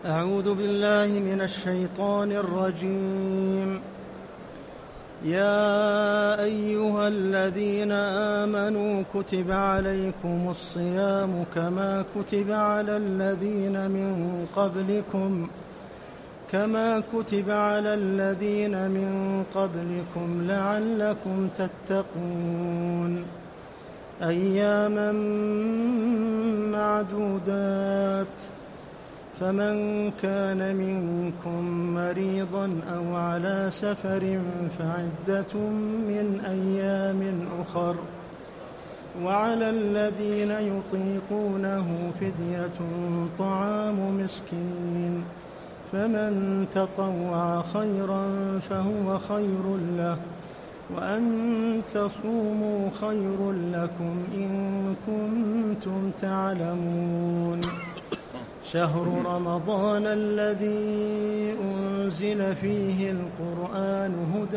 أعوذ بالله من الشيطان الرجيم. يا أيها الذين آمنوا كتب عليكم الصيام كما كتب على الذين من قبلكم لعلكم تتقون. أياما معدودات، فمن كان منكم مريضا أو على سفر فعدة من أيام أخر، وعلى الذين يطيقونه فدية طعام مسكين، فمن تطوع خيرا فهو خير له، وأن تصوموا خير لكم إن كنتم تعلمون. شهر رمضان الذي أنزل فيه القرآن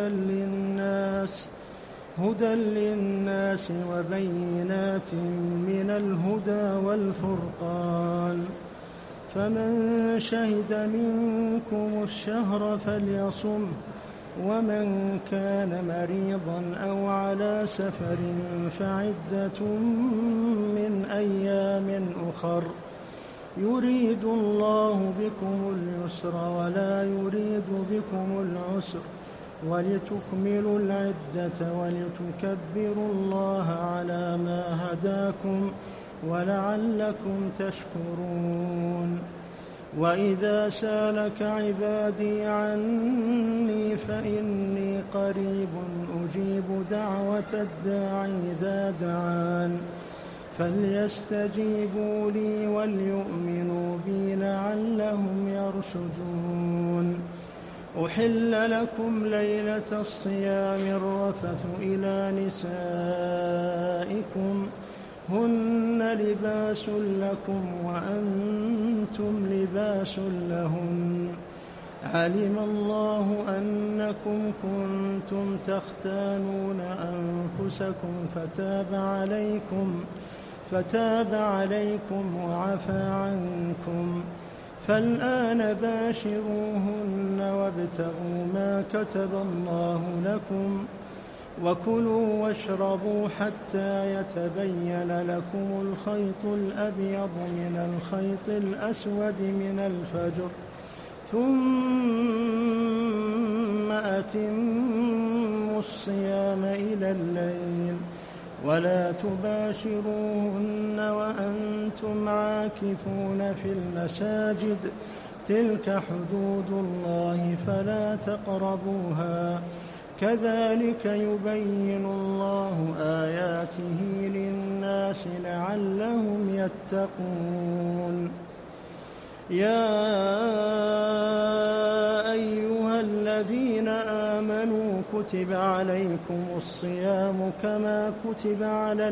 هدى للناس وبينات من الهدى والفرقان، فمن شهد منكم الشهر فليصمه، ومن كان مريضا أو على سفر فعدة من أيام أخر، يريد الله بكم اليسر ولا يريد بكم العسر، ولتكملوا العدة ولتكبروا الله على ما هداكم ولعلكم تشكرون. وإذا سالك عبادي عني فإني قريب أجيب دعوة الداعي إذا دعان، فليستجيبوا لي وليؤمنوا بي لعلهم يرشدون. أحل لكم ليلة الصيام الرفث إلى نسائكم، هن لباس لكم وأنتم لباس لهن، علم الله أنكم كنتم تختانون أنفسكم فتاب عليكم وعفى عنكم، فالآن باشروهن وابتغوا ما كتب الله لكم، وكلوا واشربوا حتى يتبين لكم الخيط الأبيض من الخيط الأسود من الفجر، ثم أتموا الصيام إلى الليل، ولا تباشروهن وأنتم عاكفون في المساجد، تلك حدود الله فلا تقربوها، كذلك يبين الله آياته للناس لعلهم يتقون. يا أيها الذين آمنوا كتب عليكم الصيام كما كتب على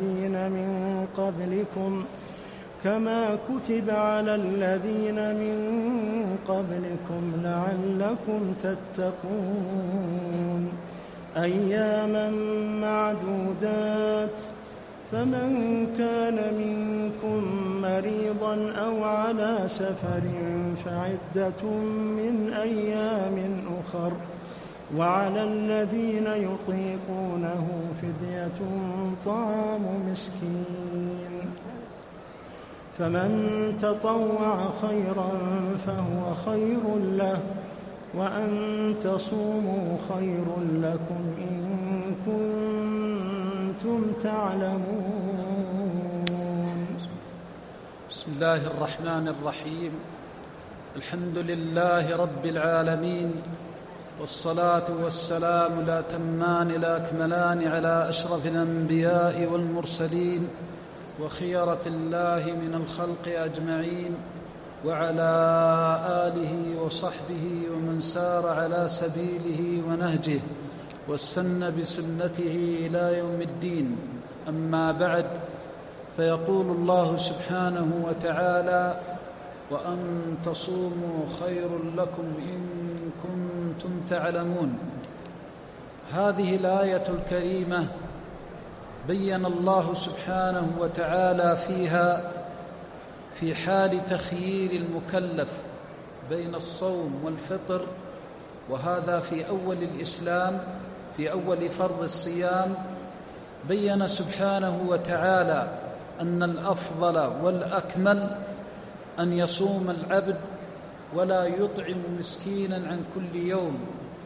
الذين من قبلكم لعلكم تتقون. أياما معدودات، فمن كان منكم مريضا أو على سفر فعدة من أيام أخر، وعلى الذين يطيقونه فدية طعام مسكين، فمن تطوع خيرا فهو خير له، وأن تصوموا خير لكم إن كنتم تعلمون. بسم الله الرحمن الرحيم. الحمد لله رب العالمين، والصلاة والسلام الأتمان الأكملان على أشرف الأنبياء والمرسلين وخيرة الله من الخلق أجمعين، وعلى آله وصحبه ومن سار على سبيله ونهجه واستنى بسنته إلى يوم الدين. أما بعد، فيقول الله سبحانه وتعالى: وأن تصوموا خير لكم إن كنتم تعلمون. هذه الآية الكريمة بين الله سبحانه وتعالى فيها في حال تخيير المكلف بين الصوم والفطر، وهذا في أول الإسلام، في أول فرض الصيام، بيّن سبحانه وتعالى أن الأفضل والأكمل أن يصوم العبد ولا يطعم مسكينا عن كل يوم.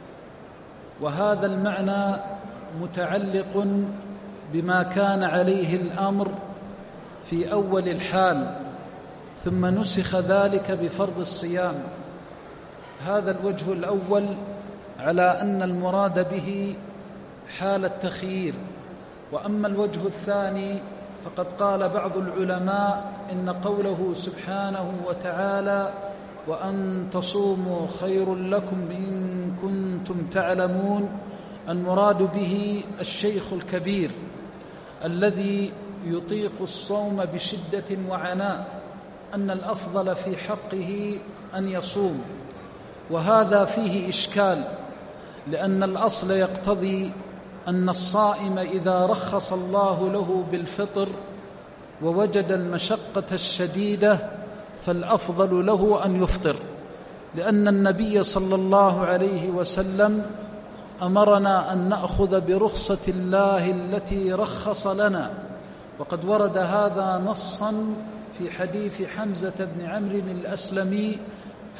وهذا المعنى متعلق بما كان عليه الأمر في أول الحال، ثم نسخ ذلك بفرض الصيام. هذا الوجه الأول على أن المراد به حال التخيير. وأما الوجه الثاني فقد قال بعض العلماء إن قوله سبحانه وتعالى وأن تصوموا خير لكم إن كنتم تعلمون، المراد به الشيخ الكبير الذي يطيق الصوم بشدة وعناء، أن الأفضل في حقه أن يصوم. وهذا فيه إشكال، لأن الأصل يقتضي أن الصائم إذا رخص الله له بالفطر ووجد المشقة الشديدة فالأفضل له أن يفطر، لأن النبي صلى الله عليه وسلم أمرنا أن نأخذ برخصة الله التي رخص لنا، وقد ورد هذا نصا في حديث حمزة بن عمرو الأسلمي في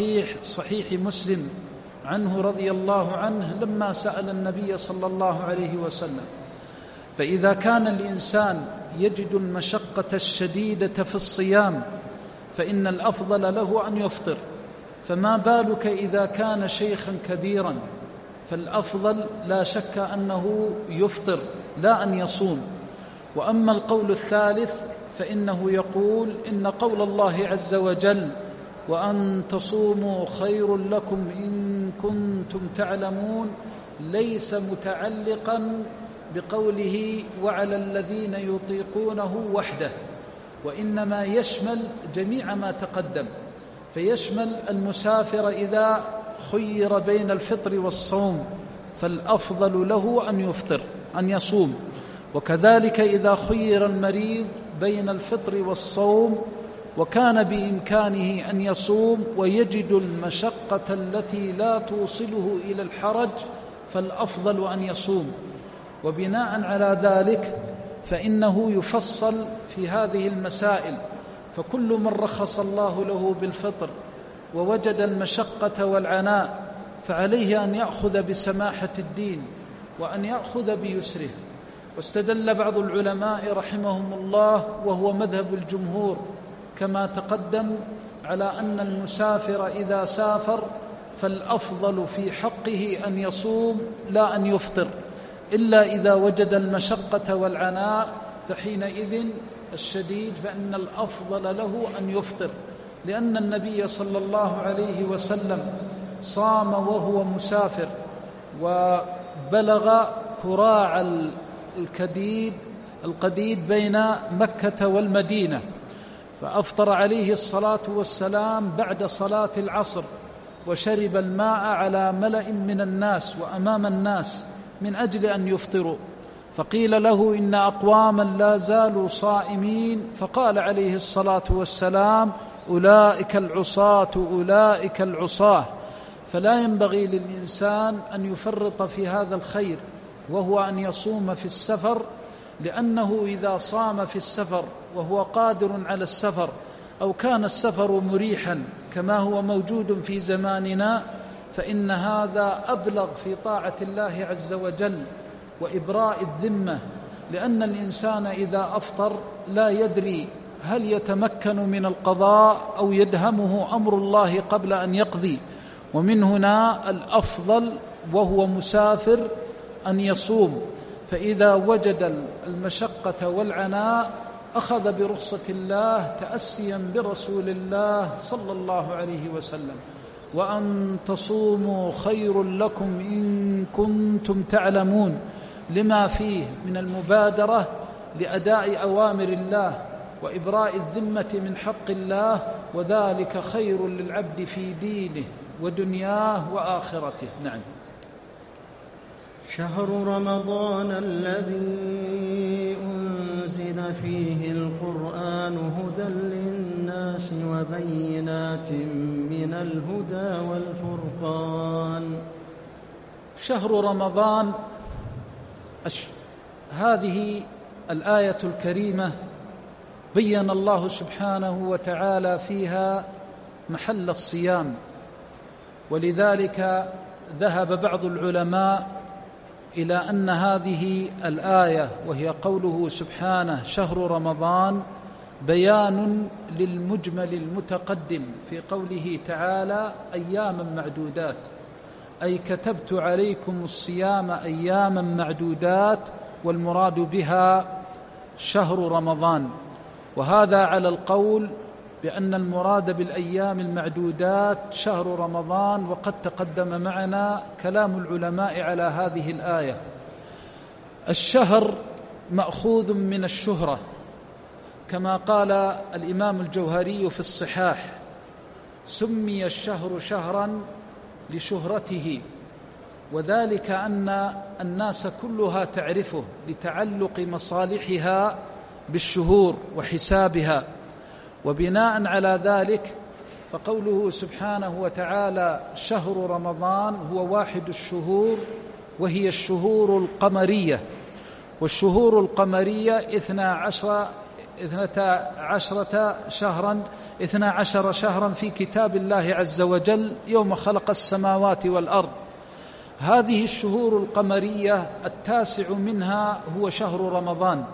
صحيح مسلم عنه رضي الله عنه لما سأل النبي صلى الله عليه وسلم. فإذا كان الإنسان يجد المشقة الشديدة في الصيام فإن الأفضل له أن يفطر، فما بالك إذا كان شيخا كبيرا، فالأفضل لا شك أنه يفطر لا أن يصوم. وأما القول الثالث فإنه يقول إن قول الله عز وجل وأن تصوموا خير لكم إن كنتم تعلمون ليس متعلقا بقوله وعلى الذين يطيقونه وحده، وإنما يشمل جميع ما تقدم، فيشمل المسافر إذا خير بين الفطر والصوم فالأفضل له أن يفطر أن يصوم، وكذلك إذا خير المريض بين الفطر والصوم وكان بإمكانه أن يصوم ويجد المشقة التي لا توصله إلى الحرج فالأفضل أن يصوم. وبناء على ذلك فإنه يفصل في هذه المسائل، فكل من رخص الله له بالفطر ووجد المشقة والعناء فعليه أن يأخذ بسماحة الدين وأن يأخذ بيسره. واستدل بعض العلماء رحمهم الله وهو مذهب الجمهور كما تقدم على أن المسافر إذا سافر فالأفضل في حقه أن يصوم لا أن يفطر، إلا إذا وجد المشقة والعناء فحينئذ الشديد فإن الأفضل له أن يفطر، لأن النبي صلى الله عليه وسلم صام وهو مسافر وبلغ كراع القديد بين مكة والمدينة، فأفطر عليه الصلاة والسلام بعد صلاة العصر وشرب الماء على ملأ من الناس وأمام الناس من أجل أن يفطروا، فقيل له إن أقواما لا زالوا صائمين، فقال عليه الصلاة والسلام أولئك العصاة أولئك العصاة. فلا ينبغي للإنسان أن يفرط في هذا الخير وهو أن يصوم في السفر، لأنه إذا صام في السفر وهو قادر على السفر أو كان السفر مريحا كما هو موجود في زماننا فإن هذا أبلغ في طاعة الله عز وجل وإبراء الذمة، لأن الإنسان إذا أفطر لا يدري هل يتمكن من القضاء أو يدهمه أمر الله قبل أن يقضي. ومن هنا الأفضل وهو مسافر أن يصوم، فإذا وجد المشقة والعناء أخذ برخصة الله تأسيا برسول الله صلى الله عليه وسلم. وأن تصوموا خير لكم إن كنتم تعلمون، لما فيه من المبادرة لأداء أوامر الله وإبراء الذمة من حق الله، وذلك خير للعبد في دينه ودنياه وآخرته. نعم. شهر رمضان الذي أنزل أنزل فيه القرآن هدى للناس وبينات من الهدى والفرقان. شهر رمضان، هذه الآية الكريمة بيّن الله سبحانه وتعالى فيها محل الصيام، ولذلك ذهب بعض العلماء إلى أن هذه الآية وهي قوله سبحانه شهر رمضان بيان للمجمل المتقدم في قوله تعالى أياما معدودات، أي كتبت عليكم الصيام أياما معدودات، والمراد بها شهر رمضان. وهذا على القول بأن المراد بالأيام المعدودات شهر رمضان، وقد تقدم معنا كلام العلماء على هذه الآية. الشهر مأخوذ من الشهرة، كما قال الإمام الجوهري في الصحاح: سمي الشهر شهرا لشهرته، وذلك أن الناس كلها تعرفه لتعلق مصالحها بالشهور وحسابها. وبناء على ذلك فقوله سبحانه وتعالى شهر رمضان هو واحد الشهور، وهي الشهور القمرية، والشهور القمرية 12 شهرا في كتاب الله عز وجل يوم خلق السماوات والأرض. هذه الشهور القمرية 9 منها هو شهر رمضان،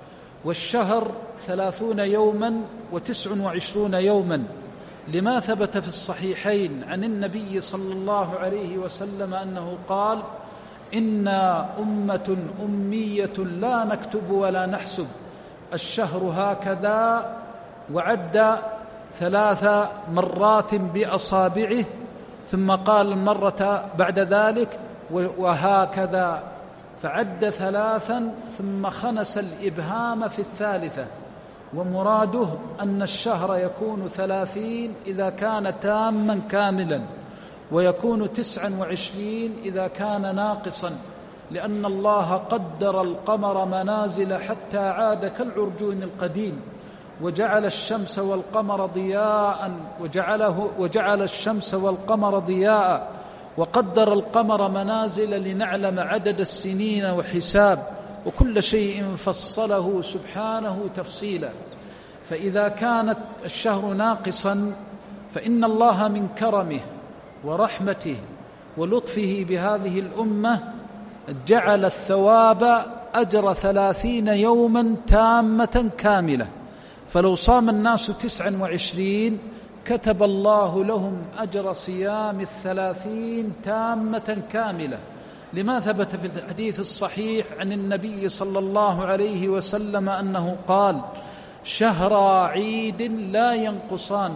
والشهر 30 يوما و29 يوما، لما ثبت في الصحيحين عن النبي صلى الله عليه وسلم أنه قال: إنا أمة أمية لا نكتب ولا نحسب، الشهر هكذا، وعد 3 مرات بأصابعه، ثم قال المرة بعد ذلك وهكذا، فعد 3 ثم خنس الإبهام في الثالثة. ومراده أن الشهر يكون 30 إذا كان تاما كاملا، ويكون 29 إذا كان ناقصا، لأن الله قدر القمر منازل حتى عاد كالعرجون القديم، وجعل الشمس والقمر ضياء وجعل الشمس والقمر ضياء، وقدر القمر منازل لنعلم عدد السنين وحساب، وكل شيء فصله سبحانه تفصيلا. فإذا كانت الشهر ناقصا فإن الله من كرمه ورحمته ولطفه بهذه الأمة جعل الثواب أجر 30 يوما تامة كاملة، فلو صام الناس 29 كتب الله لهم أجر صيام 30 تامة كاملة، لما ثبت في الحديث الصحيح عن النبي صلى الله عليه وسلم أنه قال: شهر عيد لا ينقصان،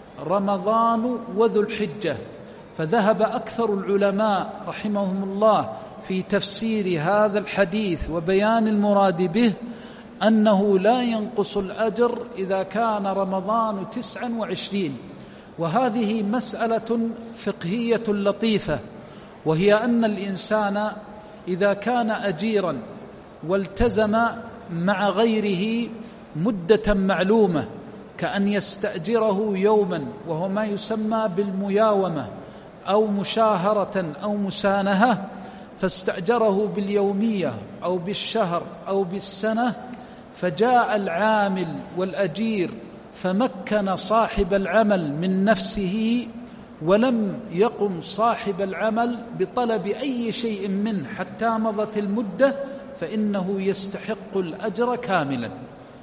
رمضان وذو الحجة. فذهب أكثر العلماء رحمهم الله في تفسير هذا الحديث وبيان المراد به أنه لا ينقص الأجر إذا كان رمضان 29. وهذه مسألة فقهية لطيفة، وهي أن الإنسان إذا كان أجيرا والتزم مع غيره مدة معلومة، كأن يستأجره يوما، وهو ما يسمى بالمياومة أو مشاهرة أو مسانهة، فاستأجره باليومية أو بالشهر أو بالسنة، فجاء العامل والأجير فمكن صاحب العمل من نفسه، ولم يقم صاحب العمل بطلب أي شيء منه حتى مضت المدة، فإنه يستحق الأجر كاملا.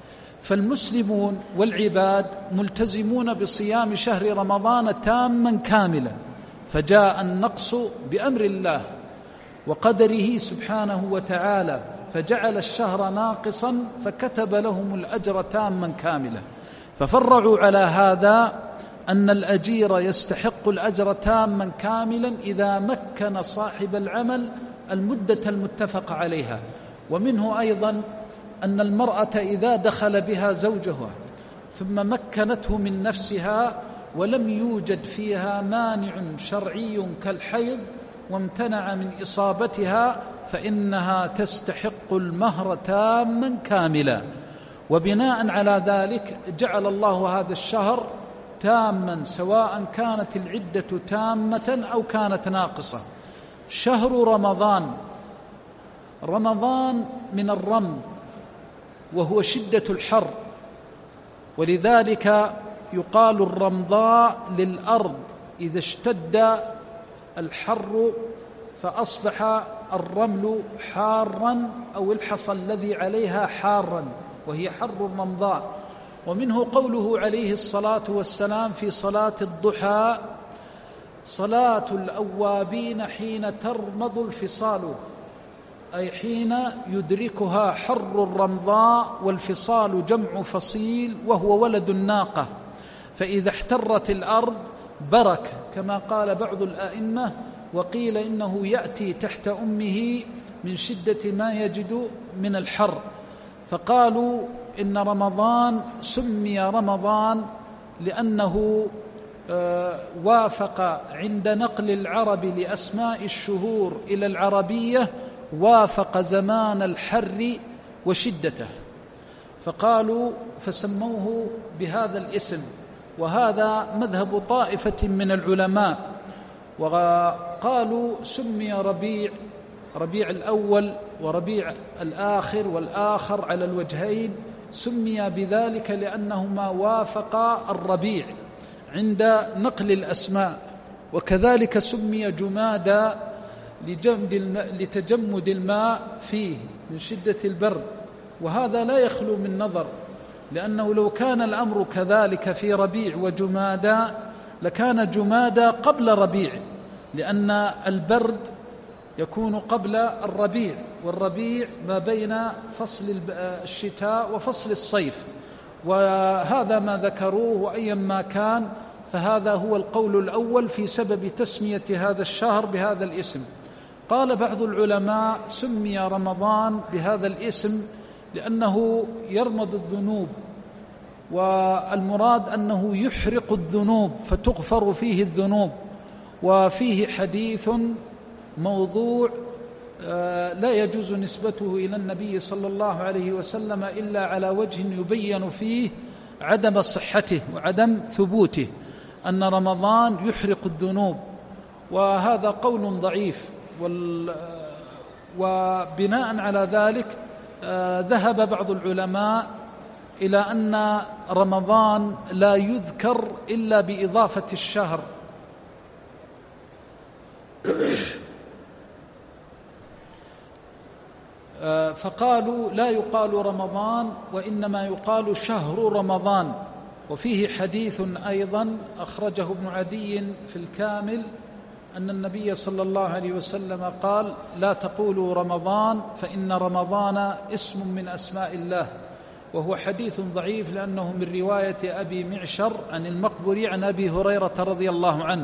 فالمسلمون والعباد ملتزمون بصيام شهر رمضان تاما كاملا، فجاء النقص بأمر الله وقدره سبحانه وتعالى، فجعل الشهر ناقصا فكتب لهم الأجر تاما كاملا. ففرعوا على هذا أن الأجير يستحق الأجر تاما كاملا إذا مكن صاحب العمل المدة المتفق عليها. ومنه أيضا أن المرأة إذا دخل بها زوجها ثم مكنته من نفسها ولم يوجد فيها مانع شرعي كالحيض وامتنع من إصابتها، فإنها تستحق المهر تاما كاملا. وبناء على ذلك جعل الله هذا الشهر تاما، سواء كانت العدة تامة أو كانت ناقصة. شهر رمضان، رمضان من الرمض وهو شدة الحر، ولذلك يقال الرمضاء للأرض إذا اشتد الحر فأصبح الرمل حارا أو الحصى الذي عليها حارا، وهي حر الرمضاء. ومنه قوله عليه الصلاة والسلام في صلاة الضحى: صلاة الأوابين حين ترمض الفصال، أي حين يدركها حر الرمضاء، والفصال جمع فصيل وهو ولد الناقة، فإذا احترت الأرض برك، كما قال بعض الآئمة، وقيل إنه يأتي تحت أمه من شدة ما يجد من الحر. فقالوا إن رمضان سمي رمضان لأنه وافق عند نقل العرب لأسماء الشهور إلى العربية، وافق زمان الحر وشدته، فقالوا فسموه بهذا الاسم. وهذا مذهب طائفة من العلماء، وقالوا سمي ربيع الأول وربيع الآخر والآخر على الوجهين، سمي بذلك لأنهما وافقا الربيع عند نقل الأسماء. وكذلك سمي جمادى لتجمد الماء فيه من شدة البرد، وهذا لا يخلو من نظر، لأنه لو كان الأمر كذلك في ربيع وجمادى لكان جمادى قبل ربيع، لأن البرد يكون قبل الربيع، والربيع ما بين فصل الشتاء وفصل الصيف، وهذا ما ذكروه. وأيا ما كان فهذا هو القول الأول في سبب تسمية هذا الشهر بهذا الاسم. قال بعض العلماء سمي رمضان بهذا الاسم لأنه يرمض الذنوب، والمراد أنه يحرق الذنوب فتغفر فيه الذنوب. وفيه حديث موضوع لا يجوز نسبته إلى النبي صلى الله عليه وسلم إلا على وجه يبين فيه عدم صحته وعدم ثبوته، أن رمضان يحرق الذنوب، وهذا قول ضعيف. وبناء على ذلك ذهب بعض العلماء إلى أن رمضان لا يذكر إلا بإضافة الشهر، فقالوا لا يقال رمضان وإنما يقال شهر رمضان. وفيه حديث أيضا أخرجه ابن عدي في الكامل أن النبي صلى الله عليه وسلم قال: لا تقولوا رمضان فإن رمضان اسم من أسماء الله، وهو حديث ضعيف لأنه من رواية أبي معشر عن المقبري عن أبي هريرة رضي الله عنه،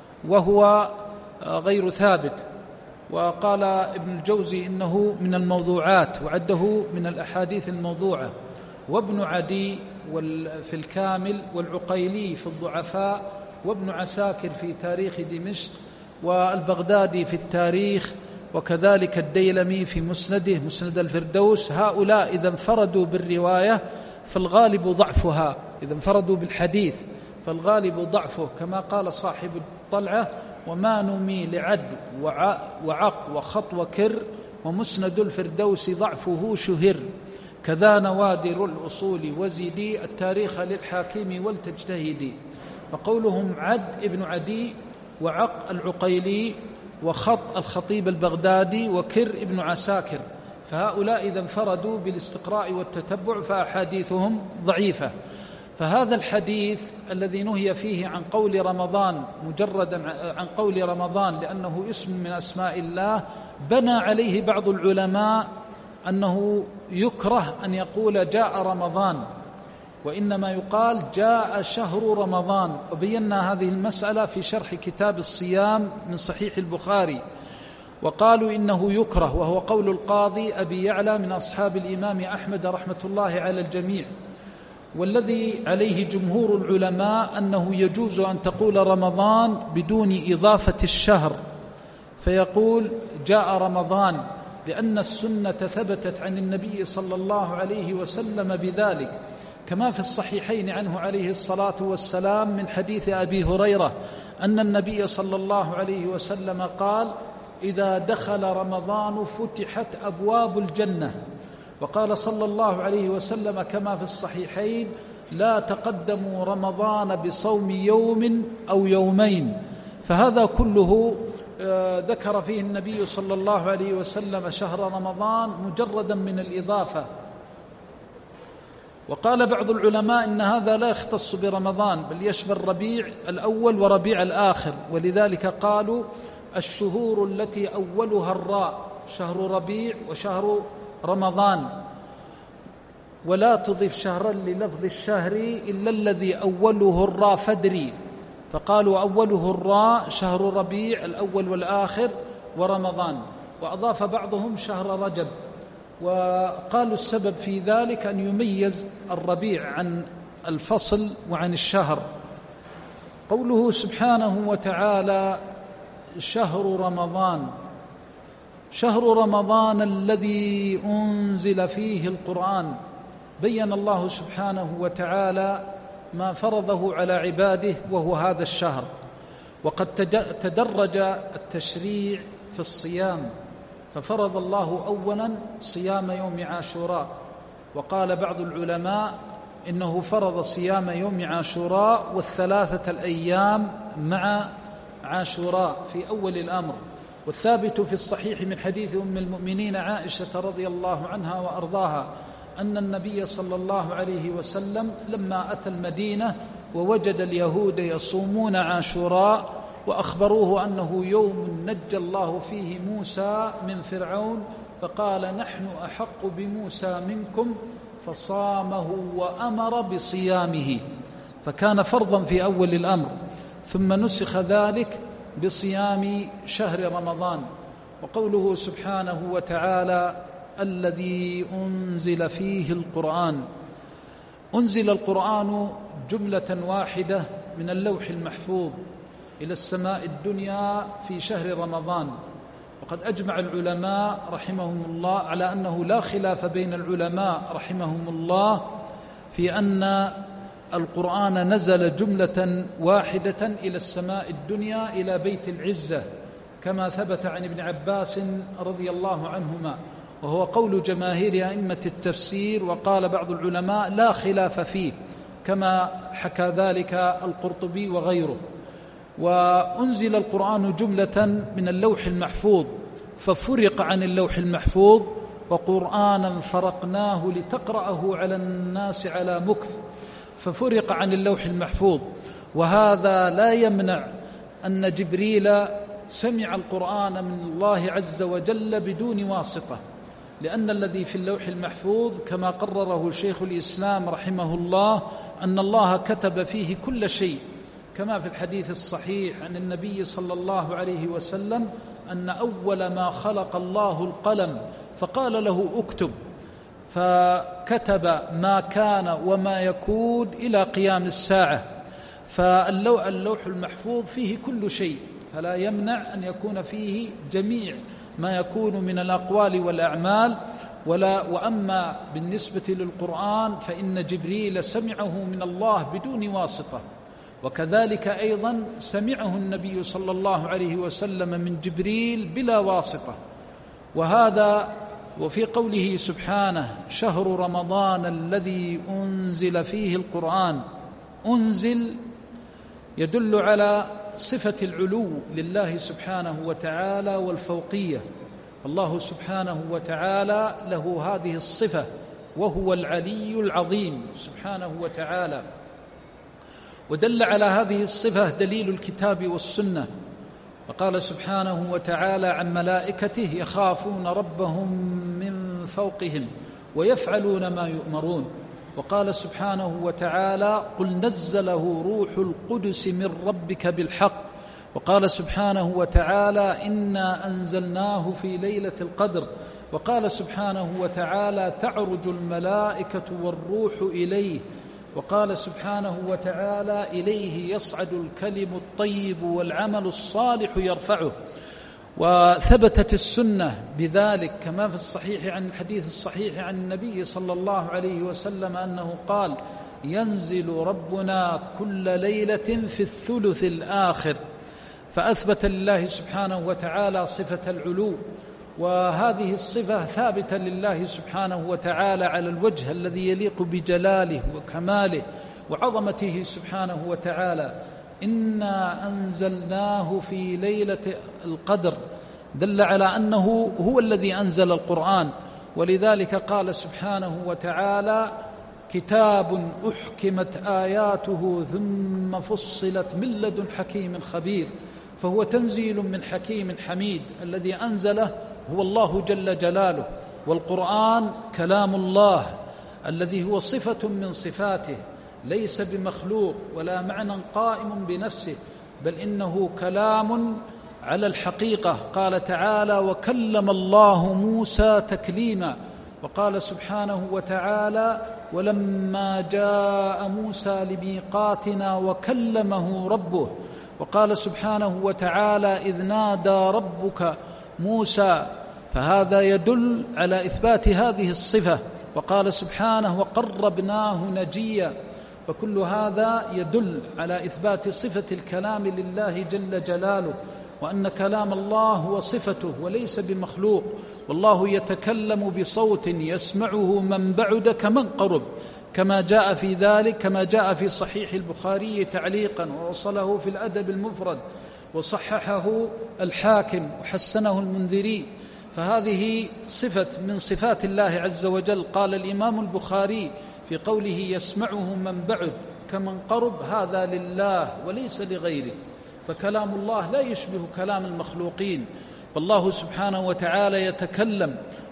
وهو غير ثابت. وقال ابن الجوزي إنه من الموضوعات، وعده من الأحاديث الموضوعة. وابن عدي في الكامل، والعقيلي في الضعفاء، وابن عساكر في تاريخ دمشق، والبغدادي في التاريخ، وكذلك الديلمي في مسنده مسند الفردوس، هؤلاء إذا انفردوا بالرواية فالغالب ضعفها، إذا انفردوا بالحديث فالغالب ضعفه، كما قال صاحب الطلعة: وما نمي لعد وعق وخط وكر، ومسند الفردوس ضعفه شهر، كذا نوادر الأصول وزيدي، التاريخ للحاكم ولتجتهدي. فقولهم عد ابن عدي، وعق العقيلي، وخط الخطيب البغدادي، وكر ابن عساكر، فهؤلاء إذا انفردوا بالاستقراء والتتبع فأحاديثهم ضعيفة. فهذا الحديث الذي نهي فيه عن قول رمضان مجردا عن قول رمضان لأنه اسم من أسماء الله، بنى عليه بعض العلماء أنه يكره أن يقول جاء رمضان، وإنما يقال جاء شهر رمضان. وبينا هذه المسألة في شرح كتاب الصيام من صحيح البخاري، وقالوا إنه يكره، وهو قول القاضي أبي يعلى من أصحاب الإمام أحمد رحمة الله على الجميع. والذي عليه جمهور العلماء أنه يجوز أن تقول رمضان بدون إضافة الشهر، فيقول جاء رمضان، لأن السنة ثبتت عن النبي صلى الله عليه وسلم بذلك، كما في الصحيحين عنه عليه الصلاة والسلام من حديث أبي هريرة أن النبي صلى الله عليه وسلم قال: إذا دخل رمضان فتحت أبواب الجنة. وقال صلى الله عليه وسلم كما في الصحيحين: لا تقدموا رمضان بصوم يوم أو يومين. فهذا كله ذكر فيه النبي صلى الله عليه وسلم شهر رمضان مجردا من الإضافة. وقال بعض العلماء إن هذا لا يختص برمضان بل يشمل ربيع الأول وربيع الآخر، ولذلك قالوا الشهور التي أولها الراء شهر ربيع وشهر رمضان، ولا تضف شهرا للفظ الشهر إلا الذي أوله الراء فدري، فقالوا أوله الراء شهر ربيع الأول والآخر ورمضان، وأضاف بعضهم شهر رجب. وقالوا السبب في ذلك أن يميز الربيع عن الفصل وعن الشهر. قوله سبحانه وتعالى: شهر رمضان، شهر رمضان الذي أنزل فيه القرآن، بين الله سبحانه وتعالى ما فرضه على عباده وهو هذا الشهر. وقد تدرج التشريع في الصيام، ففرض الله أولا صيام يوم عاشوراء، وقال بعض العلماء إنه فرض صيام يوم عاشوراء والثلاثة الأيام مع عاشوراء في أول الأمر. والثابت في الصحيح من حديث أم المؤمنين عائشة رضي الله عنها وأرضاها أن النبي صلى الله عليه وسلم لما أتى المدينة ووجد اليهود يصومون عاشوراء وأخبروه أنه يوم نجى الله فيه موسى من فرعون، فقال: نحن أحق بموسى منكم، فصامه وأمر بصيامه، فكان فرضا في أول الأمر، ثم نسخ ذلك بصيام شهر رمضان. وقوله سبحانه وتعالى: الذي أنزل فيه القرآن، أنزل القرآن جملة واحدة من اللوح المحفوظ إلى السماء الدنيا في شهر رمضان. وقد أجمع العلماء رحمهم الله على أنه لا خلاف بين العلماء رحمهم الله في أن القرآن نزل جملة واحدة إلى السماء الدنيا إلى بيت العزة، كما ثبت عن ابن عباس رضي الله عنهما، وهو قول جماهير أئمة التفسير. وقال بعض العلماء لا خلاف فيه، كما حكى ذلك القرطبي وغيره. وأنزل القرآن جملة من اللوح المحفوظ، ففرق عن اللوح المحفوظ: وقرآنا فرقناه لتقرأه على الناس على مكث، ففرق عن اللوح المحفوظ. وهذا لا يمنع أن جبريل سمع القرآن من الله عز وجل بدون واسطة، لأن الذي في اللوح المحفوظ كما قرره شيخ الإسلام رحمه الله أن الله كتب فيه كل شيء، كما في الحديث الصحيح عن النبي صلى الله عليه وسلم أن أول ما خلق الله القلم فقال له اكتب، فكتب ما كان وما يكون إلى قيام الساعة. فاللوح المحفوظ فيه كل شيء، فلا يمنع أن يكون فيه جميع ما يكون من الأقوال والأعمال. وأما بالنسبة للقرآن فإن جبريل سمعه من الله بدون واسطة، وكذلك أيضا سمعه النبي صلى الله عليه وسلم من جبريل بلا واسطة. وهذا وفي قوله سبحانه: شهر رمضان الذي أنزل فيه القرآن، أنزل يدل على صفة العلو لله سبحانه وتعالى والفوقية، الله سبحانه وتعالى له هذه الصفة وهو العلي العظيم سبحانه وتعالى. ودل على هذه الصفة دليل الكتاب والسنة، وقال سبحانه وتعالى عن ملائكته: يخافون ربهم من فوقهم ويفعلون ما يؤمرون. وقال سبحانه وتعالى: قل نزله روح القدس من ربك بالحق. وقال سبحانه وتعالى: إنا أنزلناه في ليلة القدر. وقال سبحانه وتعالى: تعرج الملائكة والروح إليه. وقال سبحانه وتعالى: إليه يصعد الكلم الطيب والعمل الصالح يرفعه. وثبتت السنة بذلك كما في الصحيح عن الحديث الصحيح عن النبي صلى الله عليه وسلم أنه قال: ينزل ربنا كل ليلة في الثلث الآخر. فأثبت لله سبحانه وتعالى صفة العلو، وهذه الصفة ثابتة لله سبحانه وتعالى على الوجه الذي يليق بجلاله وكماله وعظمته سبحانه وتعالى. إنا أنزلناه في ليلة القدر دل على أنه هو الذي أنزل القرآن، ولذلك قال سبحانه وتعالى: كتاب أحكمت آياته ثم فصلت من لدن حكيم خبير. فهو تنزيل من حكيم حميد، الذي أنزله هو الله جل جلاله، والقرآن كلام الله الذي هو صفة من صفاته، ليس بمخلوق ولا معنى قائم بنفسه، بل إنه كلام على الحقيقة. قال تعالى: وكلم الله موسى تكليما. وقال سبحانه وتعالى: ولما جاء موسى لميقاتنا وكلمه ربه. وقال سبحانه وتعالى: إذ نادى ربك موسى. فهذا يدل على إثبات هذه الصفة. وقال سبحانه: وقربناه نجيا. فكل هذا يدل على إثبات صفة الكلام لله جل جلاله، وأن كلام الله هو صفته وليس بمخلوق، والله يتكلم بصوت يسمعه من بعد كمن قرب، كما جاء في ذلك، كما جاء في صحيح البخاري تعليقا، ووصله في الأدب المفرد، وصححه الحاكم وحسنه المنذري. فهذه صفة من صفات الله عز وجل. قال الإمام البخاري في قوله: يسمعه من بعد كمن قرب، هذا لله وليس لغيره. فكلام الله لا يشبه كلام المخلوقين، فالله سبحانه وتعالى يتكلم،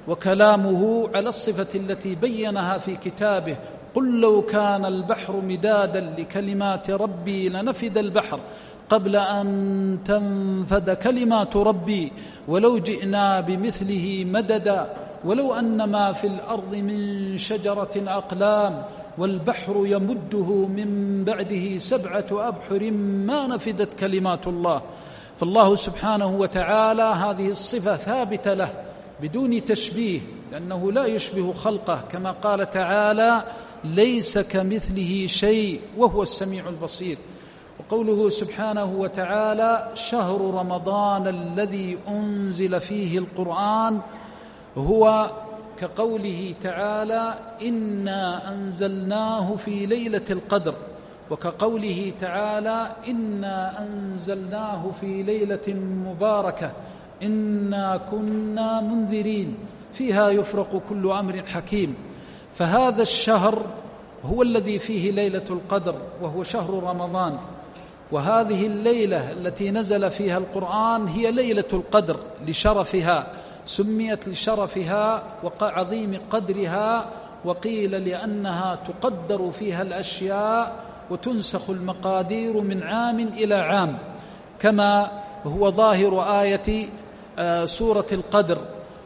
وكلامه على الصفة التي بينها في كتابه: قل لو كان البحر مدادا لكلمات ربي لنفد البحر قبل أن تنفد كلمات ربي ولو جئنا بمثله مددا ولو أن ما في الأرض من شجرة أقلام والبحر يمده من بعده 7 أبحر ما نفدت كلمات الله. فالله سبحانه وتعالى هذه الصفة ثابتة له بدون تشبيه، لأنه لا يشبه خلقه، كما قال تعالى: ليس كمثله شيء وهو السميع البصير. وقوله سبحانه وتعالى: شهر رمضان الذي أنزل فيه القرآن، هو كقوله تعالى: إنا أنزلناه في ليلة القدر، وكقوله تعالى: إنا أنزلناه في ليلة مباركة إنا كنا منذرين فيها يفرق كل أمر حكيم. فهذا الشهر هو الذي فيه ليلة القدر، وهو شهر رمضان. وهذه الليلة التي نزل فيها القرآن هي ليلة القدر لشرفها، سميت لشرفها وعظيم قدرها، وقيل لأنها تقدر فيها الأشياء وتنسخ المقادير من عام إلى عام، كما هو ظاهر آية سورة القدر.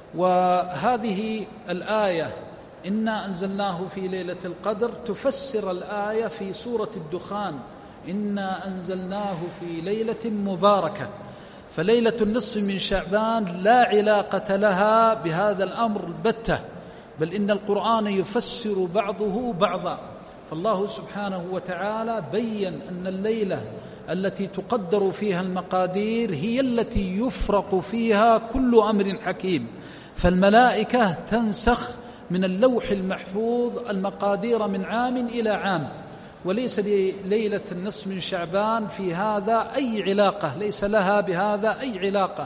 وهذه الآية إنا أنزلناه في ليلة القدر تفسر الآية في سورة الدخان: إنا أنزلناه في ليلة مباركة. فليلة النصف من شعبان لا علاقة لها بهذا الأمر البتة، بل إن القرآن يفسر بعضه بعضا. فالله سبحانه وتعالى بيّن أن الليلة التي تقدر فيها المقادير هي التي يفرق فيها كل أمر حكيم. فالملائكة تنسخ من اللوح المحفوظ المقادير من عام إلى عام، وليس لليلة النصف من شعبان في هذا أي علاقة، ليس لها بهذا أي علاقة.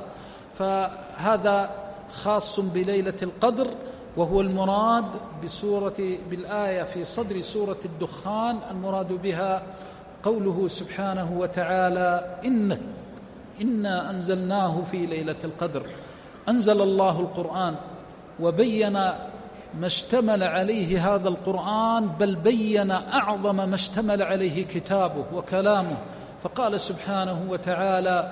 فهذا خاص بليلة القدر، وهو المراد بالآية في صدر سورة الدخان، المراد بها قوله سبحانه وتعالى: إنا أنزلناه في ليلة القدر. أنزل الله القرآن وبين ما اشتمل عليه هذا القرآن، بل بين أعظم ما اشتمل عليه كتابه وكلامه. فقال سبحانه وتعالى: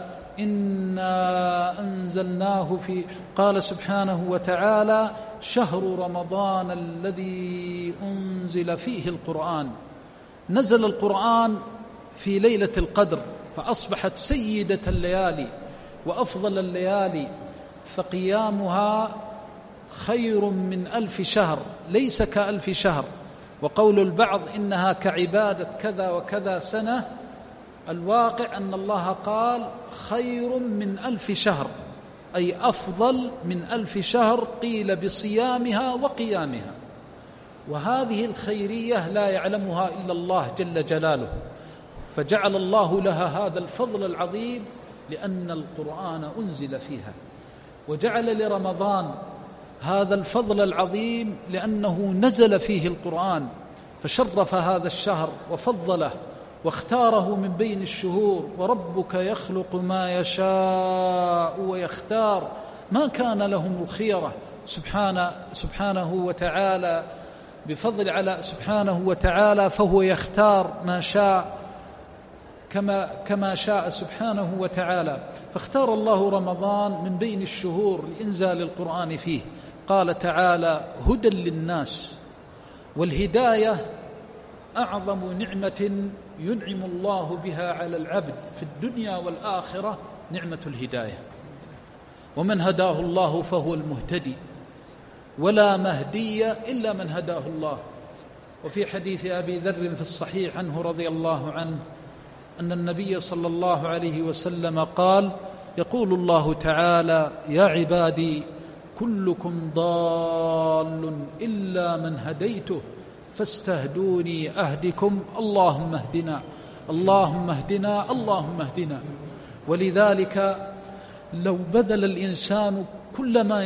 إنا أنزلناه قال سبحانه وتعالى: شهر رمضان الذي أنزل فيه القرآن. نزل القرآن في ليلة القدر، فأصبحت سيدة الليالي، وأفضل الليالي، فقيامها خير من 1000 شهر، ليس ك1000 شهر. وقول البعض إنها كعبادة كذا وكذا سنة، الواقع أن الله قال خير من 1000 شهر، أي أفضل من 1000 شهر، قيل بصيامها وقيامها. وهذه الخيرية لا يعلمها إلا الله جل جلاله، فجعل الله لها هذا الفضل العظيم لأن القرآن أنزل فيها، وجعل لرمضان هذا الفضل العظيم لأنه نزل فيه القرآن، فشرف هذا الشهر وفضله واختاره من بين الشهور. وربك يخلق ما يشاء ويختار، ما كان لهم الخيرة سبحانه وتعالى، بفضل على سبحانه وتعالى، فهو يختار ما شاء كما شاء سبحانه وتعالى. فاختار الله رمضان من بين الشهور لإنزال القرآن فيه. قال تعالى: هدى للناس. والهداية أعظم نعمة ينعم الله بها على العبد في الدنيا والآخرة، نعمة الهداية. ومن هداه الله فهو المهتدي، ولا مهدي إلا من هداه الله. وفي حديث أبي ذر في الصحيح عنه رضي الله عنه أن النبي صلى الله عليه وسلم قال: يقول الله تعالى: يا عبادي كلكم ضال إلا من هديته فاستهدوني أهدكم، اللهم اهدنا اللهم اهدنا اللهم اهدنا. ولذلك لو بذل الإنسان كل ما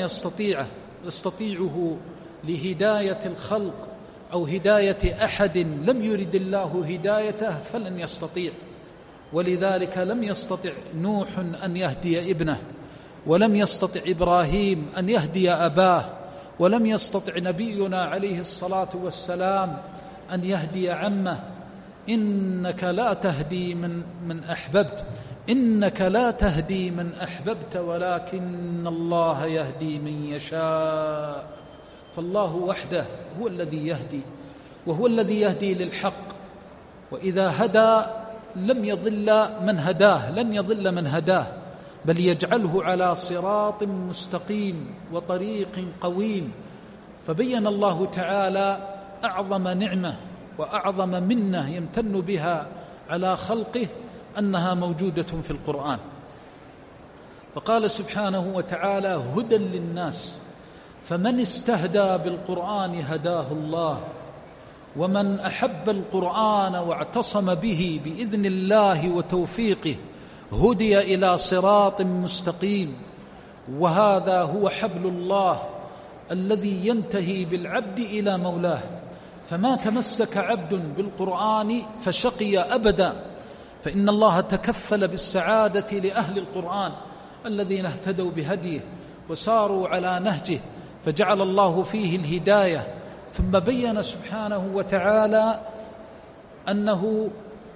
يستطيعه لهداية الخلق أو هداية أحد لم يرد الله هدايته فلن يستطيع. ولذلك لم يستطع نوح أن يهدي ابنه، ولم يستطع إبراهيم أن يهدي أباه، ولم يستطع نبينا عليه الصلاة والسلام أن يهدي عمه. إنك لا تهدي من أحببت، إنك لا تهدي من أحببت ولكن الله يهدي من يشاء. فالله وحده هو الذي يهدي، وهو الذي يهدي للحق. وإذا هدى لم يضل من هداه، لن يضل من هداه، بل يجعله على صراط مستقيم وطريق قويم. فبين الله تعالى أعظم نعمة وأعظم منة يمتن بها على خلقه أنها موجودة في القرآن. فقال سبحانه وتعالى: هدى للناس، فمن استهدى بالقرآن هداه الله، ومن أحب القرآن واعتصم به بإذن الله وتوفيقه هدي إلى صراط مستقيم. وهذا هو حبل الله الذي ينتهي بالعبد إلى مولاه. فما تمسك عبد بالقرآن فشقي أبدا، فإن الله تكفل بالسعادة لأهل القرآن الذين اهتدوا بهديه وساروا على نهجه، فجعل الله فيه الهداية. ثم بين سبحانه وتعالى أنه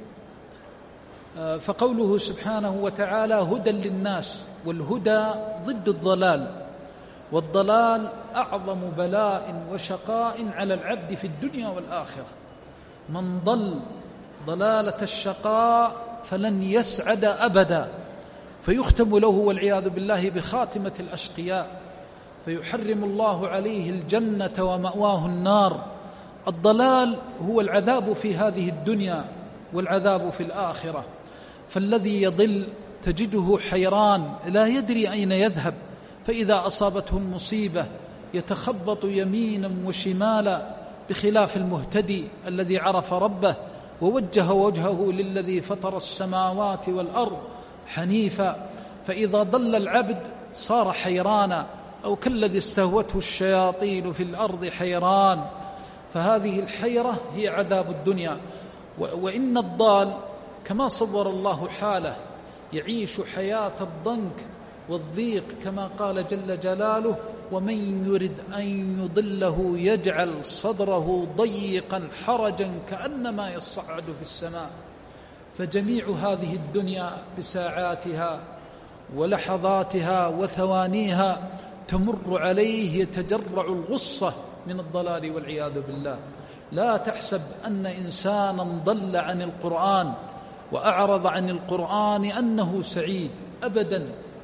فقوله سبحانه وتعالى: هدى للناس، والهدى ضد الضلال، والضلال أعظم بلاء وشقاء على العبد في الدنيا والآخرة. من ضل ضلالة الشقاء فلن يسعد أبدا، فيختم له والعياذ بالله بخاتمة الأشقياء، فيحرم الله عليه الجنة ومأواه النار. الضلال هو العذاب في هذه الدنيا والعذاب في الآخرة. فالذي يضل تجده حيران لا يدري أين يذهب، فإذا أصابتهم مصيبة يتخبط يمينا وشمالا، بخلاف المهتدي الذي عرف ربه ووجه وجهه للذي فطر السماوات والأرض حنيفا. فإذا ضل العبد صار حيرانا، أو كالذي استهوته الشياطين في الأرض حيران. فهذه الحيرة هي عذاب الدنيا. وإن الضال كما صور الله حاله يعيش حياة الضنك والضيق، كما قال جل جلاله: ومن يرد أن يضله يجعل صدره ضيقا حرجا كأنما يصعد في السماء. فجميع هذه الدنيا بساعاتها ولحظاتها وثوانيها تمر عليه يتجرع الغصة من الضلال والعياذ بالله. لا تحسب أن إنسانا ضل عن القرآن وأعرض عن القرآن أنه سعيد أبدا،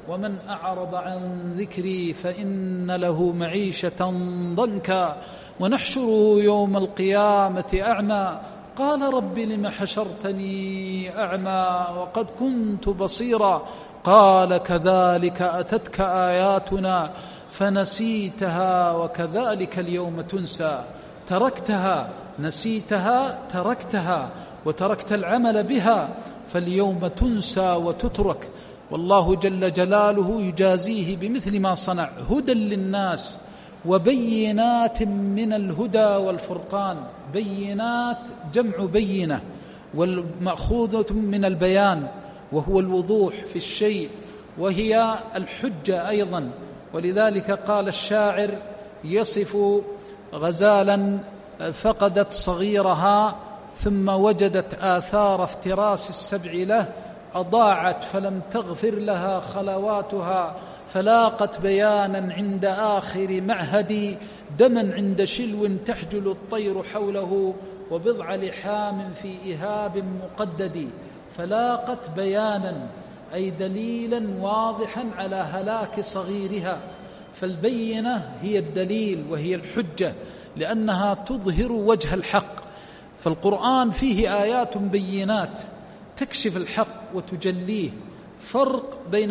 ومن أعرض عن ذكري فإن له معيشة ضنكا ونحشره يوم القيامة أعمى قال رب لم حشرتني أعمى وقد كنت بصيرا قال كذلك أتتك آياتنا فنسيتها وكذلك اليوم تنسى تركتها نسيتها تركتها وتركت العمل بها فاليوم تنسى وتترك. والله جل جلاله يجازيه بمثل ما صنع هدى للناس وبينات من الهدى والفرقان. بينات جمع بينة والمأخوذة من البيان وهو الوضوح في الشيء وهي الحجة أيضا. ولذلك قال الشاعر يصف غزالا فقدت صغيرها ثم وجدت آثار افتراس السبع له أضاعت فلم تغفر لها خلواتها فلاقت بيانا عند آخر معهد دما عند شلو تحجل الطير حوله وبضع لحام في إهاب مقدد. فلاقت بيانا أي دليلا واضحا على هلاك صغيرها. فالبينة هي الدليل وهي الحجة لأنها تظهر وجه الحق. فالقرآن فيه آيات بينات تكشف الحق وتجليه. فرق بين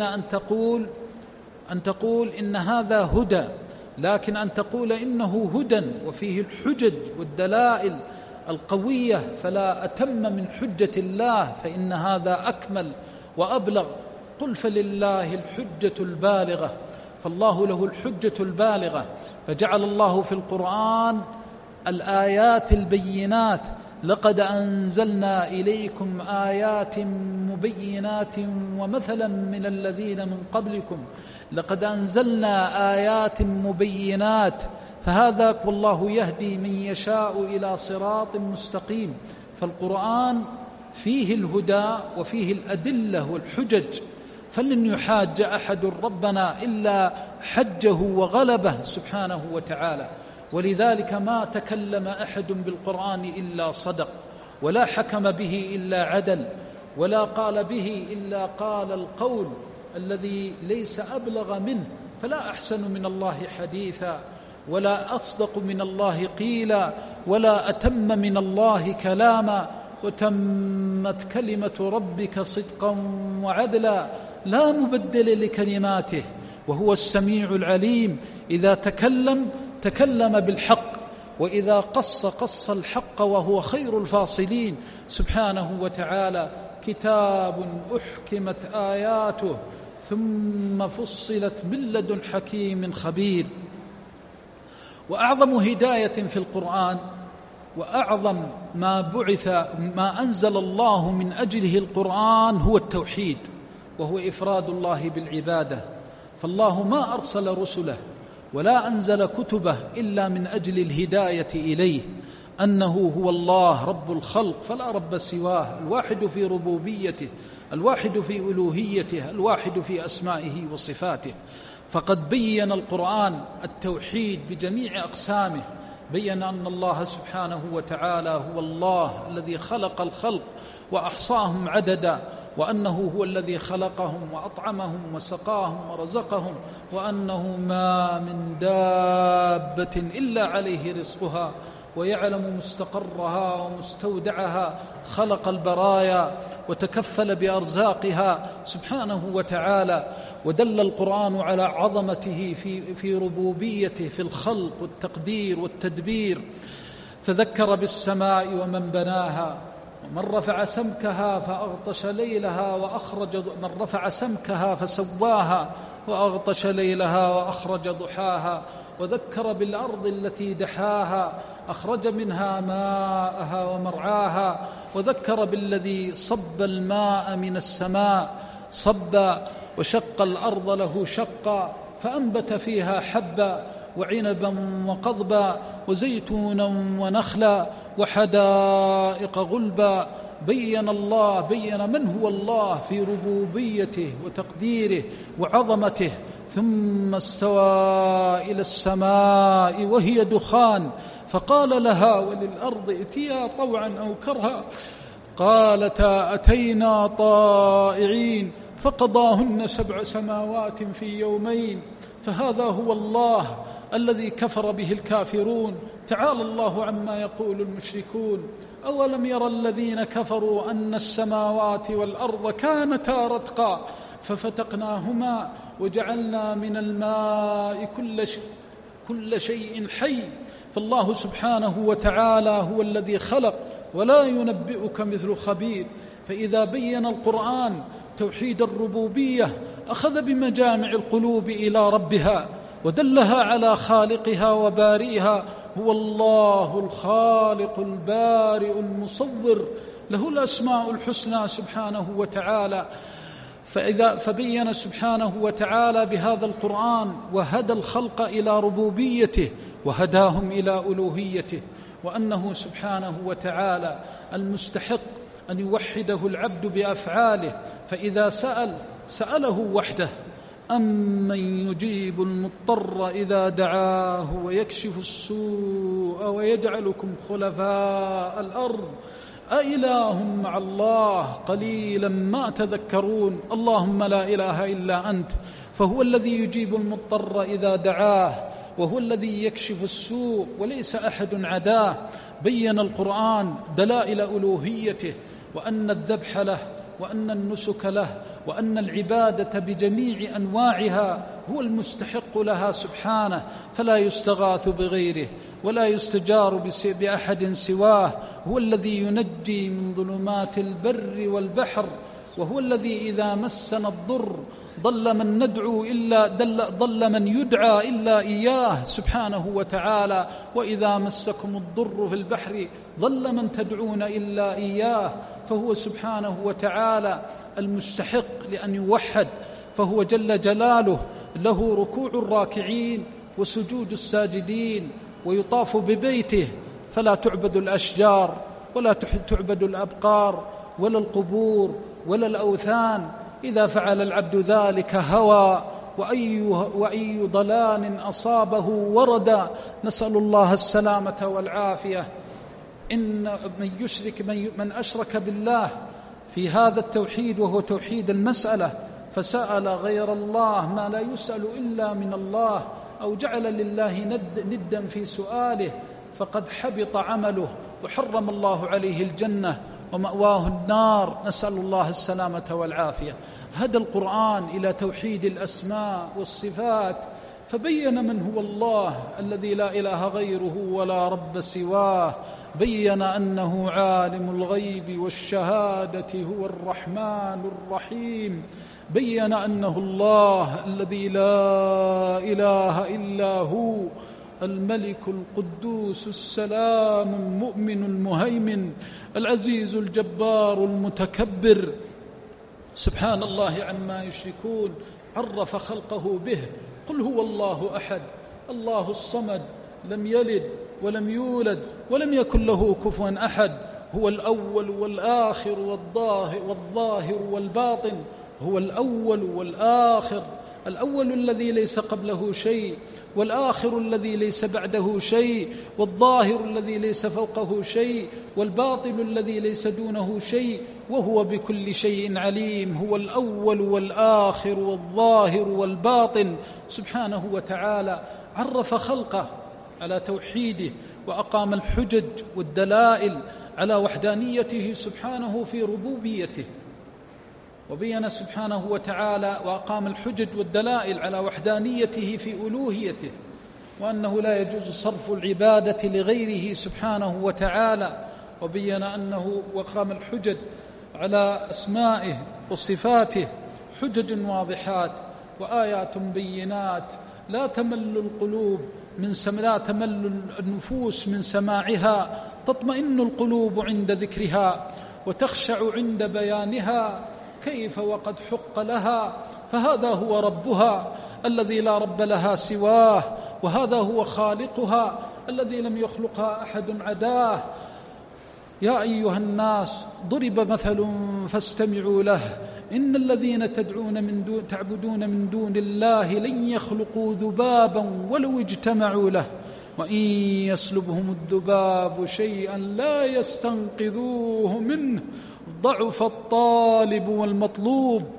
أن تقول إن هذا هدى لكن أن تقول إنه هدى وفيه الحجج والدلائل القوية فلا أتم من حجة الله فإن هذا أكمل وأبلغ. قل فلله الحجة البالغة فالله له الحجة البالغة. فجعل الله في القرآن الآيات البينات لقد أنزلنا إليكم آيات مبينات ومثلا من الذين من قبلكم لقد أنزلنا آيات مبينات. فهذا والله يهدي من يشاء إلى صراط مستقيم. فالقرآن فيه الهدى وفيه الأدلة والحجج فلن يحاج أحد ربنا إلا حجه وغلبه سبحانه وتعالى. ولذلك ما تكلم أحد بالقرآن إلا صدق ولا حكم به إلا عدل ولا قال به إلا قال القول الذي ليس أبلغ منه. فلا أحسن من الله حديثا ولا أصدق من الله قيلا ولا أتم من الله كلاما وتمت كلمة ربك صدقا وعدلا لا مبدل لكلماته وهو السميع العليم. إذا تكلم بالحق وإذا قص الحق وهو خير الفاصلين سبحانه وتعالى. كتاب أحكمت آياته ثم فصلت من لدن حكيم خبير. وأعظم هداية في القرآن وأعظم ما أنزل الله من أجله القرآن هو التوحيد وهو إفراد الله بالعبادة. فالله ما أرسل رسله ولا أنزل كتبه إلا من أجل الهداية إليه أنه هو الله رب الخلق فلا رب سواه الواحد في ربوبيته الواحد في ألوهيته الواحد في أسمائه وصفاته. فقد بين القرآن التوحيد بجميع أقسامه. بين أن الله سبحانه وتعالى هو الله الذي خلق الخلق وأحصاهم عددا وأنه هو الذي خلقهم وأطعمهم وسقاهم ورزقهم وأنه ما من دابة إلا عليه رزقها ويعلم مستقرها ومستودعها. خلق البرايا وتكفل بأرزاقها سبحانه وتعالى. ودل القرآن على عظمته في ربوبيته في الخلق والتقدير والتدبير. فذكر بالسماء ومن بناها ومن رفع سمكها فأغطش ليلها وأخرج من رفع سمكها فسواها وأغطش ليلها وأخرج ضحاها. وذكر بالأرض التي دحاها أخرج منها ماءها ومرعاها. وذكر بالذي صب الماء من السماء صبا وشق الأرض له شقا فأنبت فيها حبا وعنبا وقضبا وزيتونا ونخلا وحدائق غلبا. بين من هو الله في ربوبيته وتقديره وعظمته. ثم استوى إلى السماء وهي دخان فقال لها وللأرض ائتيا طوعا أو كرها قالتا أتينا طائعين فقضاهن 7 سماوات في يومين، فهذا هو الله الذي كفر به الكافرون. تعالى الله عما يقول المشركون. أولم يرى الذين كفروا أن السماوات والأرض كانتا رتقا ففتقناهما وجعلنا من الماء كل شيء حي. فالله سبحانه وتعالى هو الذي خلق، ولا ينبئك مثل خبير. فإذا بين القرآن توحيد الربوبية أخذ بمجامع القلوب إلى ربها ودلها على خالقها وبارئها. هو الله الخالق البارئ المصور، له الأسماء الحسنى سبحانه وتعالى. فبين سبحانه وتعالى بهذا القرآن وهدى الخلق إلى ربوبيته وهداهم إلى ألوهيته، وأنه سبحانه وتعالى المستحق أن يوحده العبد بأفعاله. فإذا سأله وحده: أمن يجيب المضطر إذا دعاه ويكشف السوء ويجعلكم خلفاء الأرض أإله مع الله قليلا ما تذكرون. اللهم لا إله إلا أنت، فهو الذي يجيب المضطر إذا دعاه، وهو الذي يكشف السوء وليس أحد عداه. بين القرآن دلائل ألوهيته، وأن الذبح له، وأن النسك له، وأن العبادة بجميع أنواعها هو المستحق لها سبحانه، فلا يستغاث بغيره ولا يستجار بأحد سواه. هو الذي ينجي من ظلمات البر والبحر، وهو الذي إذا مسنا الضر ضل من يدعى إلا إياه سبحانه وتعالى، وإذا مسكم الضر في البحر ضل من تدعون إلا إياه. فهو سبحانه وتعالى المستحق لأن يوحد، فهو جل جلاله له ركوع الراكعين وسجود الساجدين، ويطاف ببيته فلا تعبد الأشجار ولا تعبد الأبقار ولا القبور ولا الأوثان. إذا فعل العبد ذلك هوى، وأي ضلال أصابه ورد، نسأل الله السلامة والعافية. إن من أشرك بالله في هذا التوحيد، وهو توحيد المسألة، فسأل غير الله ما لا يسأل إلا من الله، أو جعل لله ندا في سؤاله، فقد حبط عمله وحرم الله عليه الجنة ومأواه النار. نسأل الله السلامة والعافية. هدى القرآن إلى توحيد الأسماء والصفات، فبين من هو الله الذي لا إله غيره ولا رب سواه. بين أنه عالم الغيب والشهادة، هو الرحمن الرحيم. بين أنه الله الذي لا إله إلا هو، الملك القدوس السلام المؤمن المهيمن العزيز الجبار المتكبر. سبحان الله عما يشركون. عرف خلقه به: قل هو الله أحد الله الصمد، لم يلد ولم يولد ولم يكن له كفوا أحد. هو الأول والآخر والظاهر والباطن. هو الأول والآخر، الأول الذي ليس قبله شيء، والآخر الذي ليس بعده شيء، والظاهر الذي ليس فوقه شيء، والباطن الذي ليس دونه شيء، وهو بكل شيء عليم. هو الأول والآخر والظاهر والباطن سبحانه وتعالى. عرف خلقه على توحيده، وأقام الحجج والدلائل على وحدانيته سبحانه في ربوبيته، وبين سبحانه وتعالى وأقام الحجج والدلائل على وحدانيته في ألوهيته، وأنه لا يجوز صرف العبادة لغيره سبحانه وتعالى. وبين أنه وأقام الحجج على أسمائه وصفاته، حجج واضحات وآيات بينات، لا تمل القلوب لا تمل النفوس من سماعها، تطمئن القلوب عند ذكرها وتخشع عند بيانها. كيف وقد حق لها، فهذا هو ربها الذي لا رب لها سواه، وهذا هو خالقها الذي لم يخلقها أحد عداه. يا أيها الناس ضرب مثل فاستمعوا له، إن الذين تعبدون من دون الله لن يخلقوا ذبابا ولو اجتمعوا له، وإن يسلبهم الذباب شيئا لا يستنقذوه منه، ضعف الطالب والمطلوب.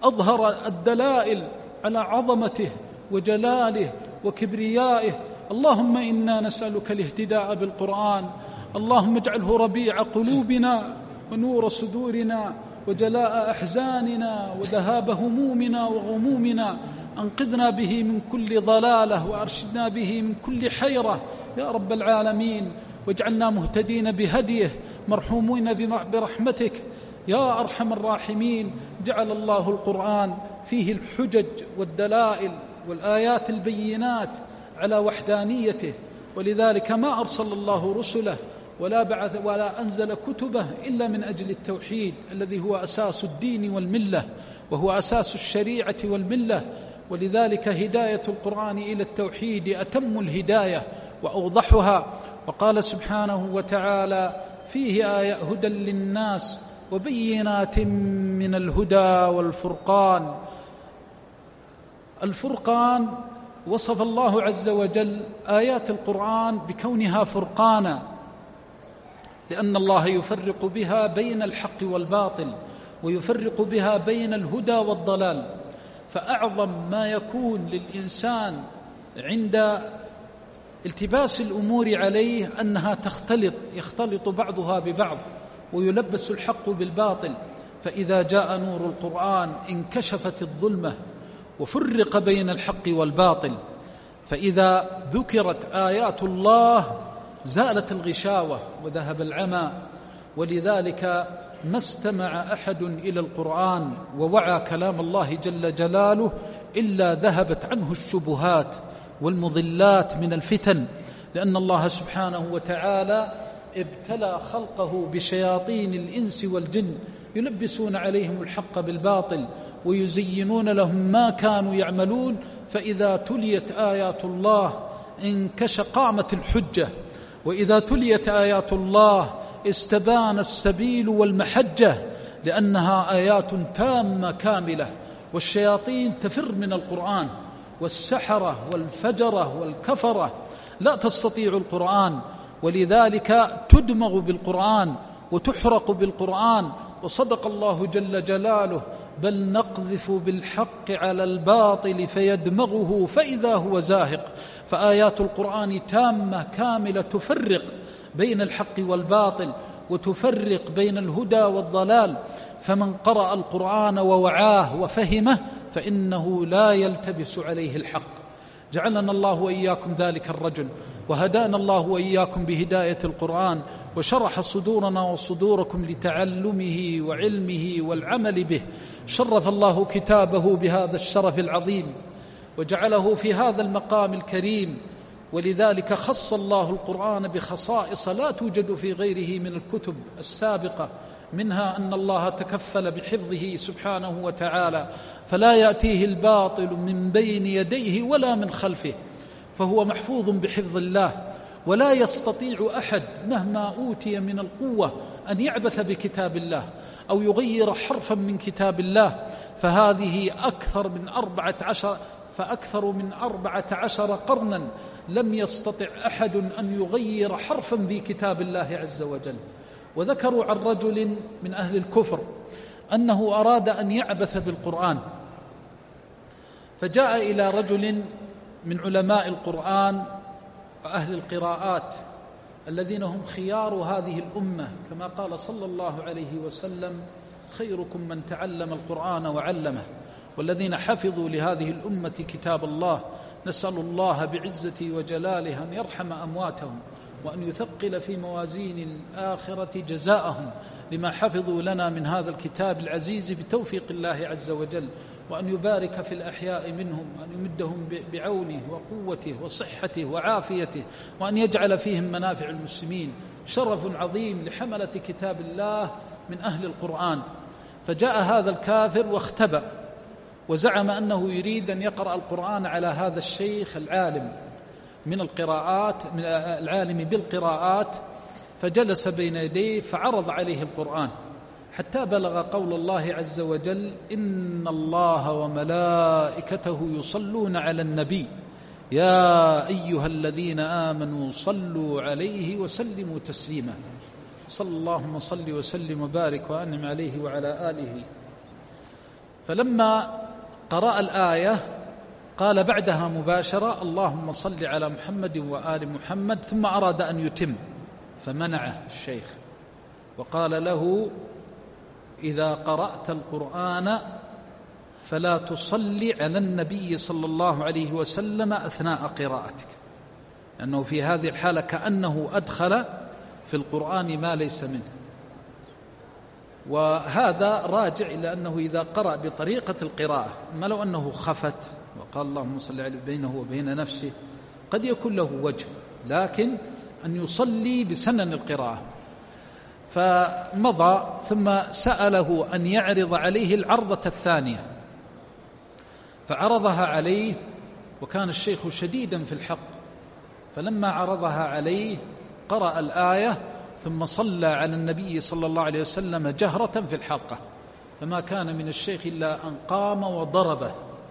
أظهر الدلائل على عظمته وجلاله وكبريائه. اللهم إنا نسألك الاهتداء بالقرآن، اللهم اجعله ربيع قلوبنا ونور صدورنا وجلاء أحزاننا وذهاب همومنا وغمومنا. أنقذنا به من كل ضلالة وأرشدنا به من كل حيرة يا رب العالمين، واجعلنا مهتدين بهديه مرحومين برحمتك يا أرحم الراحمين. جعل الله القرآن فيه الحجج والدلائل والآيات البينات على وحدانيته، ولذلك ما أرسل الله رسله ولا بعث ولا أنزل كتبه إلا من أجل التوحيد الذي هو أساس الدين والملة وهو أساس الشريعة والملة. ولذلك هداية القرآن إلى التوحيد أتم الهداية وأوضحها. وقال سبحانه وتعالى فيه هدى للناس وبينات من الهدى والفرقان. الفرقان وصف الله عز وجل آيات القرآن بكونها فرقانا، لأن الله يفرق بها بين الحق والباطل ويفرق بها بين الهدى والضلال. فأعظم ما يكون للإنسان عند التباس الأمور عليه أنها يختلط بعضها ببعض ويلبس الحق بالباطل. فإذا جاء نور القرآن انكشفت الظلمة وفرق بين الحق والباطل. فإذا ذكرت آيات الله زالت الغشاوة وذهب العمى. ولذلك ما استمع أحد إلى القرآن ووعى كلام الله جل جلاله إلا ذهبت عنه الشبهات والمضلات من الفتن، لأن الله سبحانه وتعالى ابتلى خلقه بشياطين الإنس والجن يلبسون عليهم الحق بالباطل ويزينون لهم ما كانوا يعملون. فإذا تليت آيات الله قامت الحجة، وإذا تليت آيات الله استبان السبيل والمحجة، لأنها آيات تامة كاملة. والشياطين تفر من القرآن، والسحرة والفجرة والكفرة لا تستطيع القرآن، ولذلك تدمغ بالقرآن وتحرق بالقرآن. وصدق الله جل جلاله بل نقذف بالحق على الباطل فيدمغه فإذا هو زاهق. فآيات القرآن تامة كاملة تفرق بين الحق والباطل وتفرق بين الهدى والضلال. فمن قرأ القرآن ووعاه وفهمه فإنه لا يلتبس عليه الحق. جعلنا الله وإياكم ذلك الرجل، وهدانا الله وإياكم بهداية القرآن، وشرح صدورنا وصدوركم لتعلمه وعلمه والعمل به. شرف الله كتابه بهذا الشرف العظيم وجعله في هذا المقام الكريم. ولذلك خص الله القرآن بخصائص لا توجد في غيره من الكتب السابقة، منها أن الله تكفل بحفظه سبحانه وتعالى، فلا يأتيه الباطل من بين يديه ولا من خلفه، فهو محفوظ بحفظ الله. ولا يستطيع أحد مهما أوتي من القوة أن يعبث بكتاب الله أو يغير حرفا من كتاب الله. فهذه أكثر من 14 قرنا لم يستطع أحد أن يغير حرفا في كتاب الله عز وجل. وذكروا عن رجل من أهل الكفر أنه أراد أن يعبث بالقرآن، فجاء إلى رجل من علماء القرآن وأهل القراءات الذين هم خيار هذه الأمة، كما قال صلى الله عليه وسلم: خيركم من تعلم القرآن وعلمه. والذين حفظوا لهذه الأمة كتاب الله نسأل الله بعزته وجلاله أن يرحم أمواتهم وأن يثقل في موازين الآخرة جزاءهم لما حفظوا لنا من هذا الكتاب العزيز بتوفيق الله عز وجل، وأن يبارك في الأحياء منهم، وأن يمدهم بعونه وقوته وصحته وعافيته، وأن يجعل فيهم منافع المسلمين. شرف عظيم لحملة كتاب الله من أهل القرآن. فجاء هذا الكافر واختبأ وزعم أنه يريد أن يقرأ القرآن على هذا الشيخ العالم من القراءات، من العالم بالقراءات، فجلس بين يديه فعرض عليه القرآن حتى بلغ قول الله عز وجل: إن الله وملائكته يصلون على النبي يا أيها الذين آمنوا صلوا عليه وسلموا تسليما. صلى اللهم صل وسلم وبارك وأنعم عليه وعلى آله. فلما قرأ الآية قال بعدها مباشرة: اللهم صل على محمد وآل محمد، ثم أراد أن يتم فمنعه الشيخ وقال له: إذا قرأت القرآن فلا تصلي على النبي صلى الله عليه وسلم أثناء قراءتك، لأنه في هذه الحالة كأنه أدخل في القرآن ما ليس منه. وهذا راجع إلى أنه إذا قرأ بطريقة القراءة، ما لو أنه خفت وقال اللهم صل عليه بينه وبين نفسه قد يكون له وجه، لكن أن يصلي بسنن القراءة. فمضى ثم سأله أن يعرض عليه العرضة الثانية، فعرضها عليه، وكان الشيخ شديدا في الحق، فلما عرضها عليه قرأ الآية ثم صلى على النبي صلى الله عليه وسلم جهرة في الحلقة، فما كان من الشيخ إلا أن قام وضربه.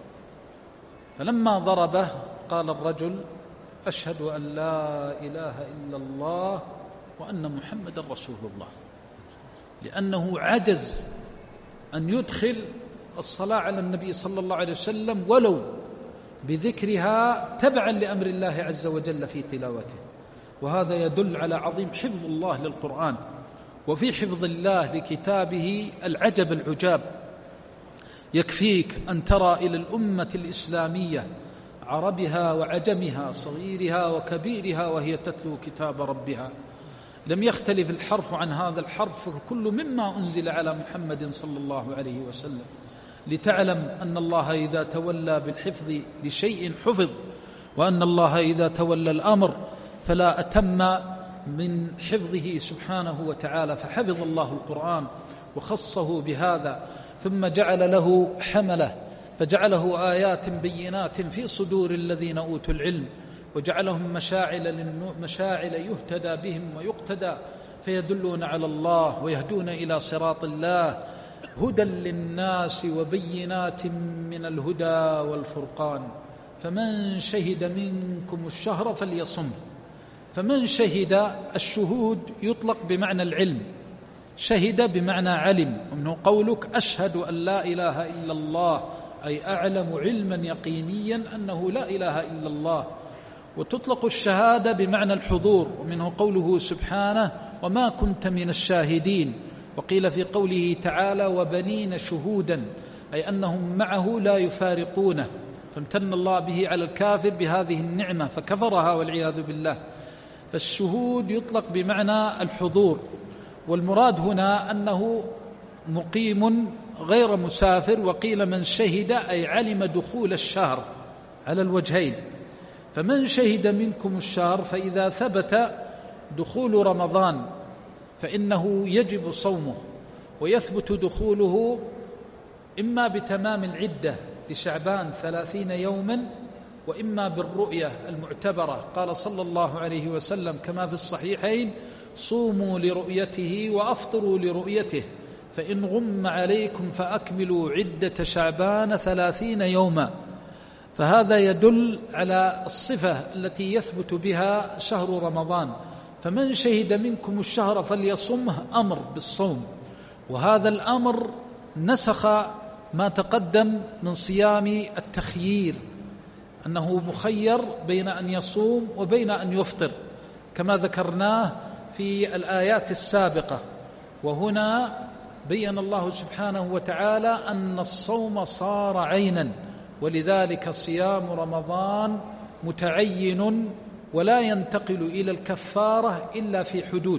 فلما ضربه قال الرجل: أشهد أن لا إله إلا الله وأن محمد رسول الله، لأنه عجز أن يدخل الصلاة على النبي صلى الله عليه وسلم ولو بذكرها تبعا لأمر الله عز وجل في تلاوته. وهذا يدل على عظيم حفظ الله للقرآن، وفي حفظ الله لكتابه العجب العجاب. يكفيك أن ترى إلى الأمة الإسلامية عربها وعجمها صغيرها وكبيرها وهي تتلو كتاب ربها، لم يختلف الحرف عن هذا الحرف، كل مما أنزل على محمد صلى الله عليه وسلم، لتعلم أن الله إذا تولى بالحفظ لشيء حفظ، وأن الله إذا تولى الأمر فلا أتم من حفظه سبحانه وتعالى. فحفظ الله القرآن وخصه بهذا، ثم جعل له حمله، فجعله آيات بينات في صدور الذين أوتوا العلم، وجعلهم مشاعل يهتدى بهم ويقتدى، فيدلون على الله ويهدون إلى صراط الله، هدى للناس وبينات من الهدى والفرقان. فمن شهد منكم الشهر فليصم. فمن شهد، الشهود يطلق بمعنى العلم، شهد بمعنى علم، ومنه قولك أشهد أن لا إله إلا الله، أي أعلم علما يقينيا أنه لا إله إلا الله. وتطلق الشهادة بمعنى الحضور، ومنه قوله سبحانه وما كنت من الشاهدين. وقيل في قوله تعالى وبنين شهودا، أي أنهم معه لا يفارقونه، فامتن الله به على الكافر بهذه النعمة فكفرها والعياذ بالله. فالشهود يطلق بمعنى الحضور، والمراد هنا أنه مقيم غير مسافر. وقيل من شهد أي علم دخول الشهر على الوجهين. فمن شهد منكم الشهر، فإذا ثبت دخول رمضان فإنه يجب صومه، ويثبت دخوله إما بتمام العدة لشعبان 30 يوما، وإما بالرؤية المعتبرة. قال صلى الله عليه وسلم كما في الصحيحين صوموا لرؤيته وأفطروا لرؤيته، فإن غم عليكم فأكملوا عدة شعبان 30 يوما. فهذا يدل على الصفة التي يثبت بها شهر رمضان. فمن شهد منكم الشهر فليصمه، أمر بالصوم، وهذا الأمر نسخ ما تقدم من صيام التخيير، أنه مخير بين أن يصوم وبين أن يفطر كما ذكرناه في الآيات السابقة. وهنا بيّن الله سبحانه وتعالى أن الصوم صار عينا، ولذلك صيام رمضان متعين ولا ينتقل إلى الكفارة إلا في حدود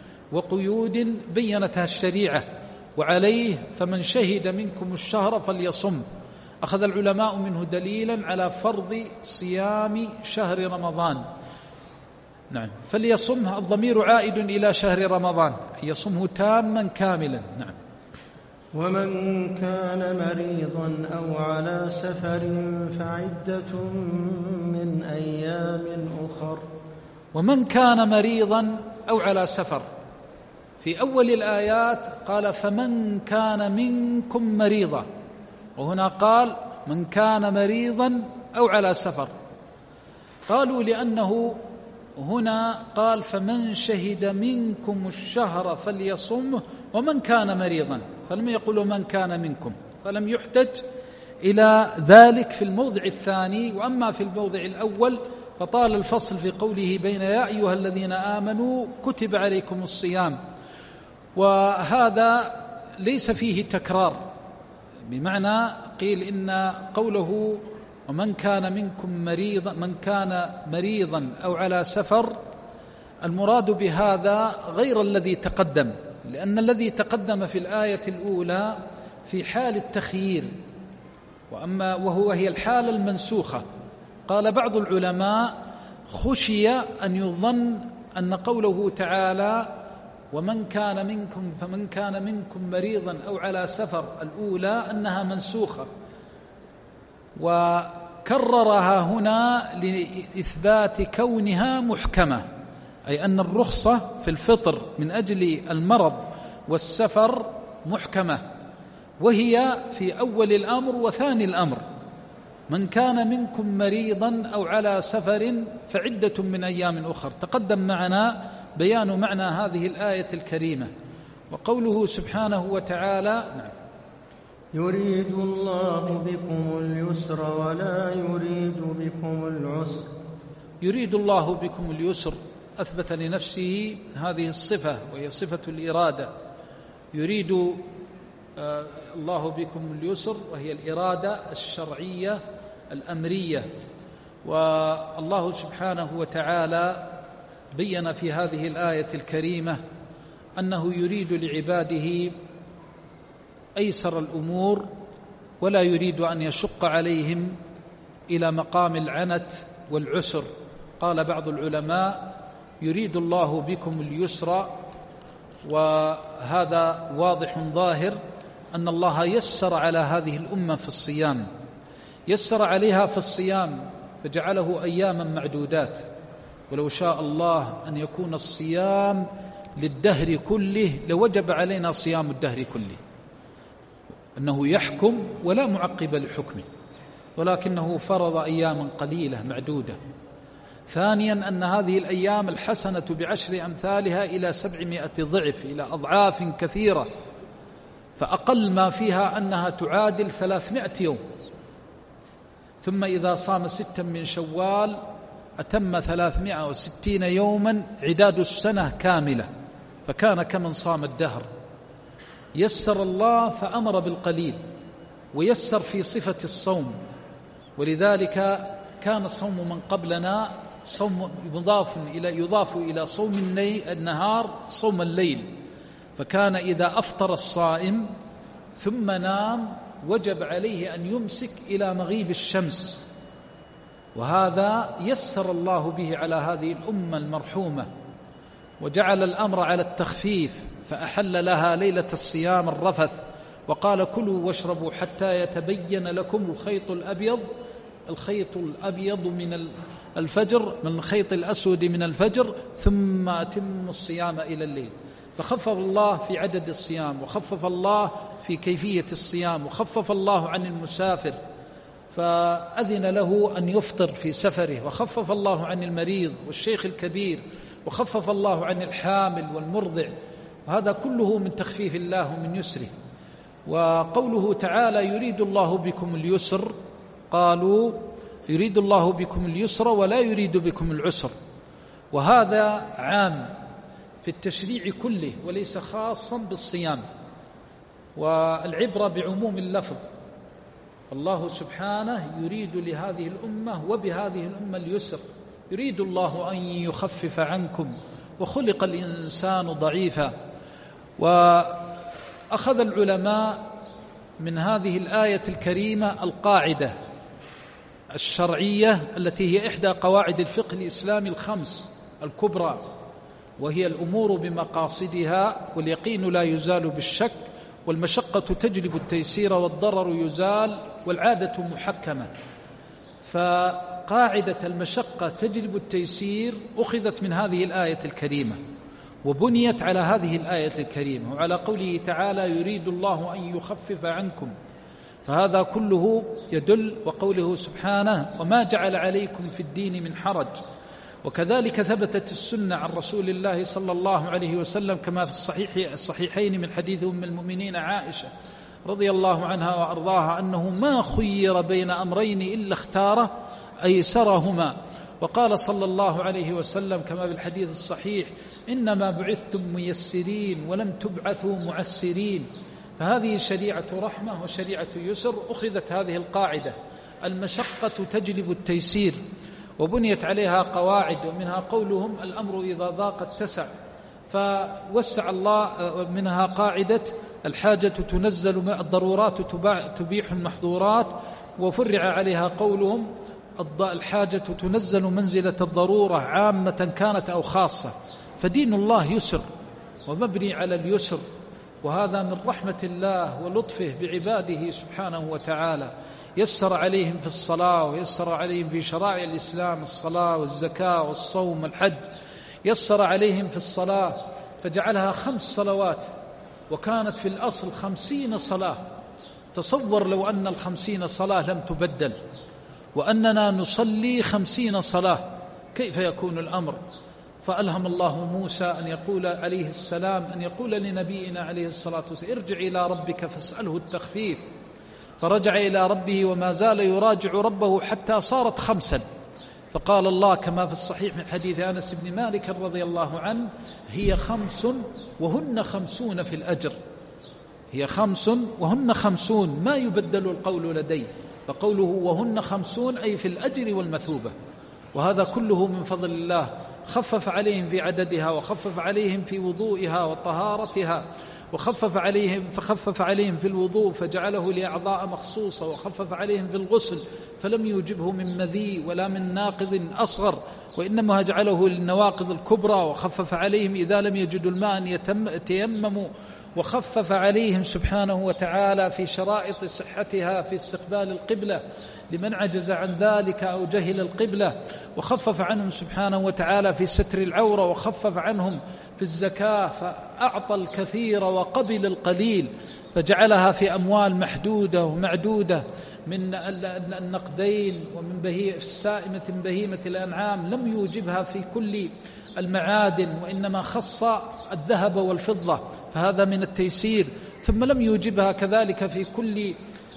وقيود بيّنتها الشريعة. وعليه فمن شهد منكم الشهر فليصم. أخذ العلماء منه دليلا على فرض صيام شهر رمضان. نعم، فليصمه الضمير عائد إلى شهر رمضان، يصمه تاما كاملا. نعم. ومن كان مريضا أو على سفر فعدة من أيام أخر. ومن كان مريضا أو على سفر، في أول الآيات قال فمن كان منكم مريضا، وهنا قال من كان مريضا أو على سفر. قالوا لأنه هنا قال فمن شهد منكم الشهر فليصمه، ومن كان مريضا، فلم يقولوا من كان منكم، فلم يحتج إلى ذلك في الموضع الثاني. وأما في الموضع الأول فطال الفصل في قوله بين يا أيها الذين آمنوا كتب عليكم الصيام، وهذا ليس فيه تكرار، بمعنى قيل إن قوله ومن كان منكم مريضا، من كان مريضا أو على سفر، المراد بهذا غير الذي تقدم، لأن الذي تقدم في الآية الأولى في حال التخيير، وهي الحالة المنسوخة. قال بعض العلماء خشي أن يظن أن قوله تعالى ومن كان منكم فمن كان منكم مريضا أو على سفر الأولى أنها منسوخة، وكررها هنا لإثبات كونها محكمة، أي أن الرخصة في الفطر من أجل المرض والسفر محكمة، وهي في أول الأمر وثاني الأمر. من كان منكم مريضا أو على سفر فعدة من أيام أخر. تقدم معنا بيان معنى هذه الآية الكريمة. وقوله سبحانه وتعالى يريد الله بكم اليسر ولا يريد بكم العسر. يريد الله بكم اليسر، أثبت لنفسه هذه الصفة وهي صفة الإرادة. يريد الله بكم اليسر، وهي الإرادة الشرعية الأمرية. والله سبحانه وتعالى بيّن في هذه الآية الكريمة أنه يريد لعباده أيسر الأمور، ولا يريد أن يشق عليهم إلى مقام العنت والعسر. قال بعض العلماء يريد الله بكم اليسر، وهذا واضح ظاهر أن الله يسر على هذه الأمة في الصيام، يسر عليها في الصيام فجعله أياما معدودات. ولو شاء الله أن يكون الصيام للدهر كله لوجب علينا صيام الدهر كله، أنه يحكم ولا معقب لحكمه، ولكنه فرض أياما قليلة معدودة. ثانيا أن هذه الأيام الحسنة بعشر أمثالها إلى 700 ضعف، إلى أضعاف كثيرة، فأقل ما فيها أنها تعادل 300 يوم. ثم إذا صام 6 من شوال أتم 360 يوما عداد السنة كاملة، فكان كمن صام الدهر. يسر الله فأمر بالقليل، ويسر في صفة الصوم، ولذلك كان صوم من قبلنا صوم يضاف إلى صوم النهار صوم الليل، فكان إذا أفطر الصائم ثم نام وجب عليه أن يمسك إلى مغيب الشمس، وهذا يسر الله به على هذه الأمة المرحومة، وجعل الأمر على التخفيف، فأحل لها ليلة الصيام الرفث، وقال كلوا واشربوا حتى يتبين لكم الخيط الأبيض من الفجر من الخيط الأسود من الفجر ثم أتموا الصيام إلى الليل. فخفف الله في عدد الصيام، وخفف الله في كيفية الصيام، وخفف الله عن المسافر فأذن له أن يفطر في سفره، وخفف الله عن المريض والشيخ الكبير، وخفف الله عن الحامل والمرضع، وهذا كله من تخفيف الله ومن يسره. وقوله تعالى يريد الله بكم اليسر، قالوا يريد الله بكم اليسر ولا يريد بكم العسر، وهذا عام في التشريع كله وليس خاصا بالصيام، والعبرة بعموم اللفظ. الله سبحانه يريد لهذه الأمة وبهذه الأمة اليسر، يريد الله أن يخفف عنكم وخلق الإنسان ضعيفا. وأخذ العلماء من هذه الآية الكريمة القاعدة الشرعية التي هي إحدى قواعد الفقه الإسلامي الخمس الكبرى، وهي الأمور بمقاصدها، واليقين لا يزال بالشك، والمشقة تجلب التيسير، والضرر يزال، والعادة محكمة. فقاعدة المشقة تجلب التيسير أخذت من هذه الآية الكريمة، وبنيت على هذه الآية الكريمة وعلى قوله تعالى يريد الله أن يخفف عنكم، فهذا كله يدل. وقوله سبحانه وما جعل عليكم في الدين من حرج. وكذلك ثبتت السنة عن رسول الله صلى الله عليه وسلم كما في الصحيحين من حديث أم المؤمنين عائشة رضي الله عنها وأرضاها أنه ما خير بين أمرين إلا اختار أيسرهما. وقال صلى الله عليه وسلم كما بالحديث الصحيح: إنما بعثتم ميسرين ولم تبعثوا معسرين. فهذه شريعة رحمة وشريعة يسر. أخذت هذه القاعدة: المشقة تجلب التيسير، وبنيت عليها قواعد، ومنها قولهم: الأمر إذا ضاق اتسع. فوسع الله منها قاعدة: الحاجة تنزل، الضرورات تبيح المحظورات. وفرع عليها قولهم: الحاجة تنزل منزلة الضرورة عامة كانت أو خاصة. فدين الله يسر ومبني على اليسر، وهذا من رحمة الله ولطفه بعباده سبحانه وتعالى. يسر عليهم في الصلاة، ويسر عليهم في شرائع الإسلام: الصلاة والزكاة والصوم والحج. يسر عليهم في الصلاة فجعلها 5 صلوات، وكانت في الأصل 50 صلاة. تصور لو أن 50 صلاة لم تبدل، وأننا نصلي 50 صلاة، كيف يكون الأمر؟ فألهم الله موسى أن يقول عليه السلام، أن يقول لنبينا عليه الصلاة والسلام: ارجع إلى ربك فاسأله التخفيف. فرجع إلى ربه وما زال يراجع ربه حتى صارت 5. فقال الله كما في الصحيح من حديث أنس بن مالك رضي الله عنه: هي 5 وهن 50 في الأجر. هي 5 وهن 50، ما يبدل القول لدي. فقوله وهن 50 أي في الأجر والمثوبة. وهذا كله من فضل الله. خفف عليهم في عددها، وخفف عليهم في وضوئها وطهارتها، فخفف عليهم في الوضوء فجعله لأعضاء مخصوصة، وخفف عليهم في الغسل فلم يوجبه من مذي ولا من ناقض أصغر، وإنما جعله للنواقض الكبرى. وخفف عليهم إذا لم يجدوا الماء أن يتيمموا. وخفف عليهم سبحانه وتعالى في شرائط صحتها في استقبال القبلة لمن عجز عن ذلك أو جهل القبلة. وخفف عنهم سبحانه وتعالى في ستر العورة، وخفف عنهم في الزكاة فأعطى الكثير وقبل القليل، فجعلها في أموال محدودة ومعدودة من النقدين ومن السائمة من بهيمة الأنعام. لم يوجبها في كل المعادن، وإنما خص الذهب والفضة، فهذا من التيسير. ثم لم يوجبها كذلك في كل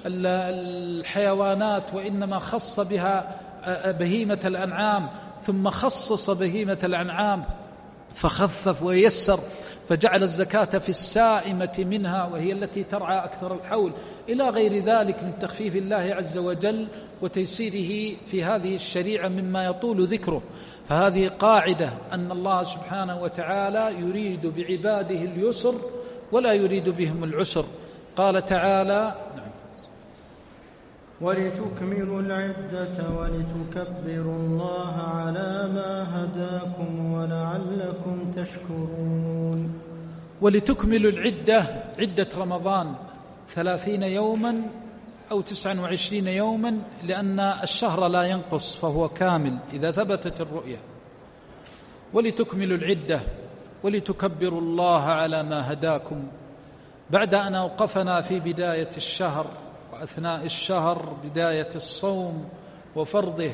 الحيوانات، وإنما خص بها بهيمة الأنعام، ثم خصص بهيمة الأنعام فخفف ويسر، فجعل الزكاة في السائمة منها، وهي التي ترعى أكثر الحول، إلى غير ذلك من تخفيف الله عز وجل وتيسيره في هذه الشريعة مما يطول ذكره. فهذه قاعدة أن الله سبحانه وتعالى يريد بعباده اليسر ولا يريد بهم العسر. قال تعالى: ولتكملوا العدة ولتكبروا الله على ما هداكم ولعلكم تشكرون. ولتكملوا العدة، عدة رمضان 30 يوما أو 29 يوما، لأن الشهر لا ينقص فهو كامل إذا ثبتت الرؤية. ولتكملوا العدة ولتكبروا الله على ما هداكم، بعد أن أوقفنا في بداية الشهر وأثناء الشهر، بداية الصوم وفرضه،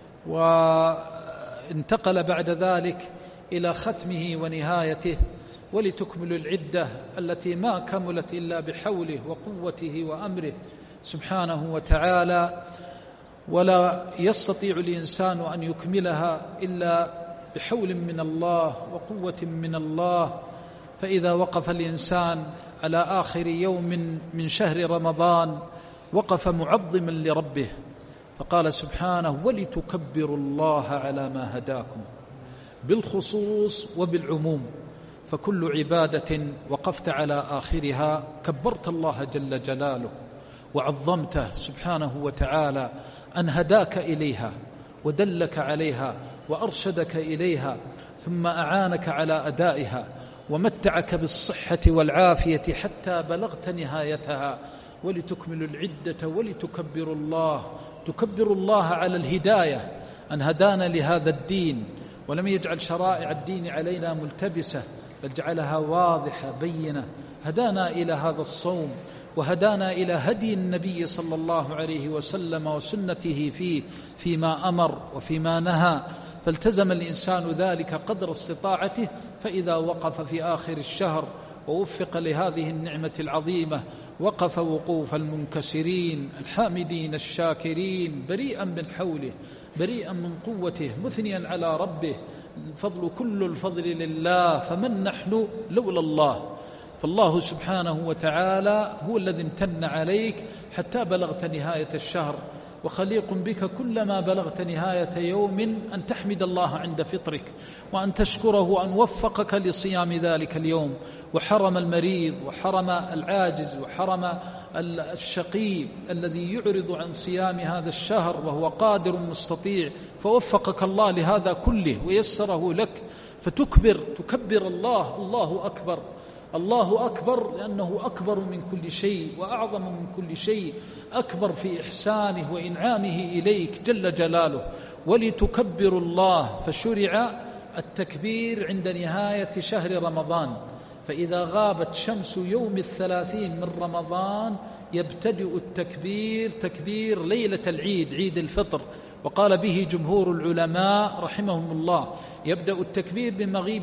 وانتقل بعد ذلك إلى ختمه ونهايته. ولتكملوا العدة التي ما كملت إلا بحوله وقوته وأمره سبحانه وتعالى، ولا يستطيع الإنسان أن يكملها إلا بحول من الله وقوة من الله. فإذا وقف الإنسان على آخر يوم من شهر رمضان وقف معظما لربه، فقال سبحانه: ولتكبروا الله على ما هداكم، بالخصوص وبالعموم. فكل عبادة وقفت على آخرها كبرت الله جل جلاله وعظمته سبحانه وتعالى أن هداك إليها ودلك عليها وأرشدك إليها، ثم أعانك على أدائها ومتعك بالصحة والعافية حتى بلغت نهايتها. ولتكملوا العدة ولتكبروا الله، تكبروا الله على الهداية، أن هدانا لهذا الدين ولم يجعل شرائع الدين علينا ملتبسة، بل جعلها واضحة بينة. هدانا إلى هذا الصوم، وهدانا إلى هدي النبي صلى الله عليه وسلم وسنته فيما أمر وفيما نهى، فالتزم الإنسان ذلك قدر استطاعته. فإذا وقف في آخر الشهر ووفق لهذه النعمة العظيمة وقف وقوف المنكسرين الحامدين الشاكرين، بريئا من حوله، بريئا من قوته، مثنيا على ربه. الفضل كل الفضل لله، فمن نحن لولا الله؟ فالله سبحانه وتعالى هو الذي امتن عليك حتى بلغت نهاية الشهر، وخليق بك كلما بلغت نهاية يوم أن تحمد الله عند فطرك، وأن تشكره أن وفقك لصيام ذلك اليوم، وحرم المريض وحرم العاجز وحرم الشقي الذي يعرض عن صيام هذا الشهر وهو قادر مستطيع، فوفقك الله لهذا كله ويسره لك، تكبر الله. الله أكبر، الله أكبر، لأنه أكبر من كل شيء وأعظم من كل شيء، أكبر في إحسانه وإنعامه إليك جل جلاله. ولتكبروا الله، فشرع التكبير عند نهاية شهر رمضان، فإذا غابت شمس يوم 30 من رمضان يبتدئ التكبير تكبير ليلة العيد، عيد الفطر، وقال به جمهور العلماء رحمهم الله. يبدأ التكبير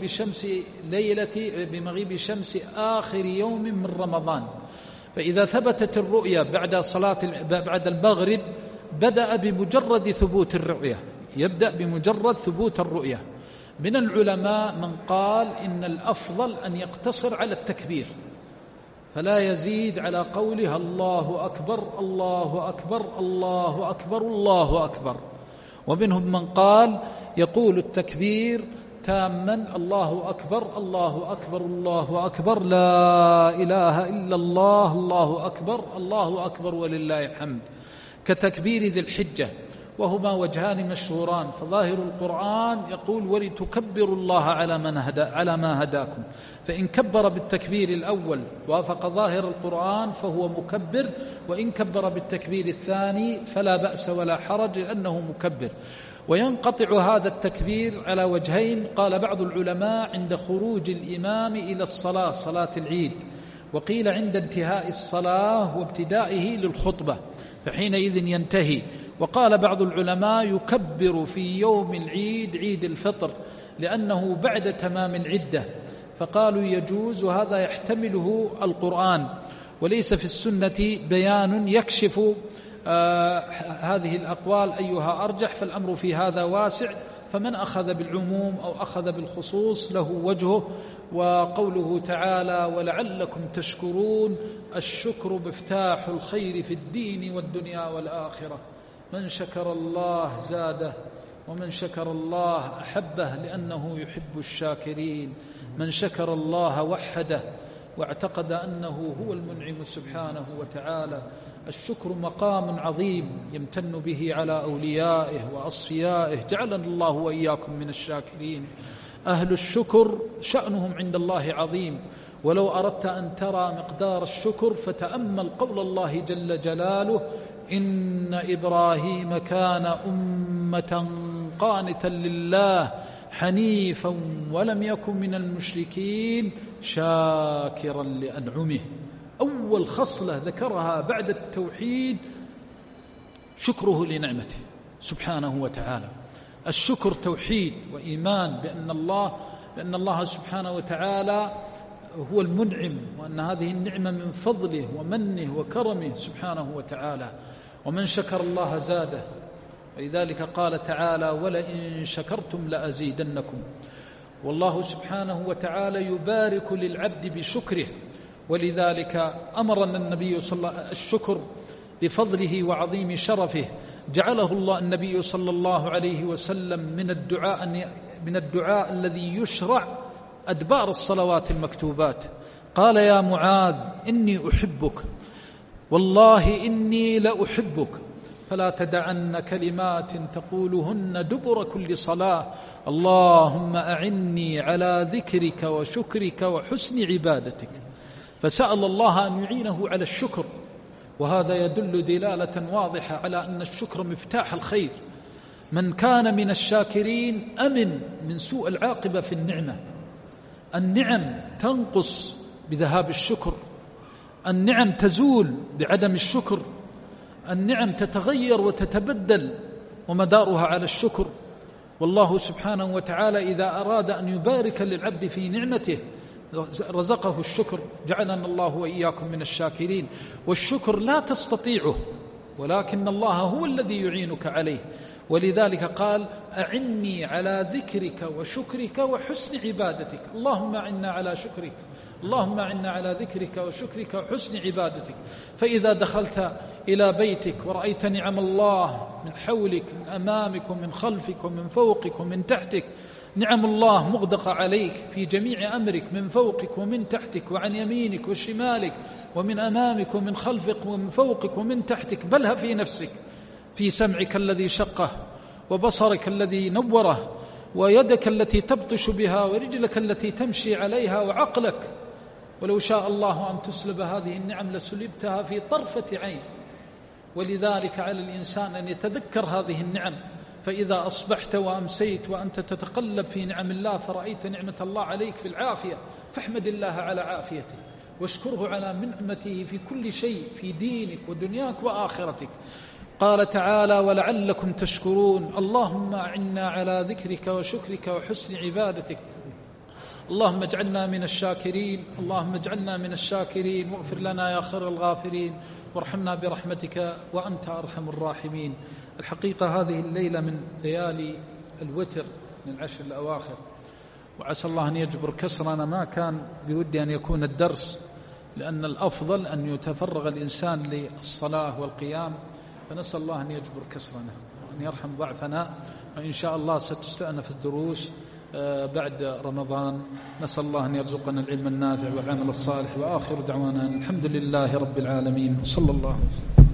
بمغيب شمس آخر يوم من رمضان، فإذا ثبتت الرؤيا بعد المغرب بدأ بمجرد ثبوت الرؤيا، يبدأ بمجرد ثبوت الرؤيا. من العلماء من قال إن الأفضل أن يقتصر على التكبير، فلا يزيد على قوله الله أكبر الله أكبر الله أكبر الله أكبر. ومنهم من قال يقول التكبير تاما الله أكبر الله أكبر الله أكبر لا إله إلا الله الله أكبر الله أكبر ولله الحمد، كتكبير ذي الحجة، وهما وجهان مشهوران. فظاهر القرآن يقول ولتكبروا الله على ما هداكم، فإن كبر بالتكبير الأول وافق ظاهر القرآن فهو مكبر، وإن كبر بالتكبير الثاني فلا بأس ولا حرج لأنه مكبر. وينقطع هذا التكبير على وجهين، قال بعض العلماء عند خروج الإمام إلى الصلاة، صلاة العيد، وقيل عند انتهاء الصلاة وابتدائه للخطبة، فحينئذ ينتهي. وقال بعض العلماء يكبر في يوم العيد، عيد الفطر، لأنه بعد تمام العدة، فقالوا يجوز، وهذا يحتمله القرآن، وليس في السنة بيان يكشف هذه الأقوال أيها أرجح، فالأمر في هذا واسع، فمن أخذ بالعموم أو أخذ بالخصوص له وجهه. وقوله تعالى ولعلكم تشكرون، الشكر مفتاح الخير في الدين والدنيا والآخرة، من شكر الله زاده، ومن شكر الله أحبه لأنه يحب الشاكرين، من شكر الله وحده واعتقد أنه هو المنعم سبحانه وتعالى. الشكر مقام عظيم يمتن به على أوليائه وأصفيائه، جعلنا الله وإياكم من الشاكرين. أهل الشكر شأنهم عند الله عظيم، ولو أردت أن ترى مقدار الشكر فتأمل قول الله جل جلاله إن إبراهيم كان أمة قانتا لله حنيفا ولم يكن من المشركين شاكرا لأنعمه. أول خصلة ذكرها بعد التوحيد شكره لنعمته سبحانه وتعالى. الشكر توحيد وإيمان بأن الله سبحانه وتعالى هو المنعم، وأن هذه النعمة من فضله ومنه وكرمه سبحانه وتعالى. ومن شكر الله زاده، ولذلك قال تعالى ولئن شكرتم لأزيدنكم. والله سبحانه وتعالى يبارك للعبد بشكره، ولذلك أمرنا النبي صلى الله عليه وسلم الشكر لفضله وعظيم شرفه، جعله الله النبي صلى الله عليه وسلم من الدعاء الذي يشرع أدبار الصلوات المكتوبات. قال يا معاذ إني أحبك، والله إني لأحبك، فلا تدعن كلمات تقولهن دبر كل صلاة، اللهم أعني على ذكرك وشكرك وحسن عبادتك. فسأل الله أن يعينه على الشكر، وهذا يدل دلالة واضحة على أن الشكر مفتاح الخير. من كان من الشاكرين أمن من سوء العاقبة في النعمة. النعم تنقص بذهاب الشكر، النعم تزول بعدم الشكر، النعم تتغير وتتبدل ومدارها على والله سبحانه وتعالى إذا أراد أن يبارك للعبد في نعمته رزقه الشكر، جعلنا الله وإياكم من الشاكرين. والشكر لا تستطيعه، ولكن الله هو الذي يعينك عليه. ولذلك قال: أعني على ذكرك وشكرك وحسن عبادتك. اللهم أعنا على شكرك، اللهم أعنا على ذكرك وشكرك وحسن عبادتك. فإذا دخلت إلى بيتك ورأيت نعم الله من حولك، من أمامك ومن خلفك ومن فوقك ومن تحتك، نعم الله مغدقة عليك في جميع أمرك، من فوقك ومن تحتك وعن يمينك وشمالك ومن أمامك ومن خلفك ومن فوقك ومن تحتك، بلها في نفسك، في سمعك الذي شقه، وبصرك الذي نوره، ويدك التي تبطش بها، ورجلك التي تمشي عليها، وعقلك. ولو شاء الله أن تسلب هذه النعم لسلبتها في طرفة عين. ولذلك على الإنسان أن يتذكر هذه النعم. فإذا أصبحت وأمسيت وأنت تتقلب في نعم الله، فرأيت نعمة الله عليك في العافية، فاحمد الله على عافيته، واشكره على نعمته في كل شيء، في دينك ودنياك وآخرتك. قال تعالى: ولعلكم تشكرون. اللهم أعنا على ذكرك وشكرك وحسن عبادتك. اللهم اجعلنا من الشاكرين، اللهم اجعلنا من الشاكرين، واغفر لنا يا خير الغافرين، وارحمنا برحمتك وأنت أرحم الراحمين. الحقيقة هذه الليلة من ليالي الوتر من العشر الأواخر، وعسى الله أن يجبر كسرنا. ما كان بودي أن يكون الدرس، لأن الأفضل أن يتفرغ الإنسان للصلاة والقيام، فنسأل الله أن يجبر كسرنا وأن يرحم ضعفنا. وإن شاء الله ستستأنف الدروس بعد رمضان. نسأل الله أن يرزقنا العلم النافع والعمل الصالح. وآخر دعوانا الحمد لله رب العالمين، صلى الله عليه وسلم.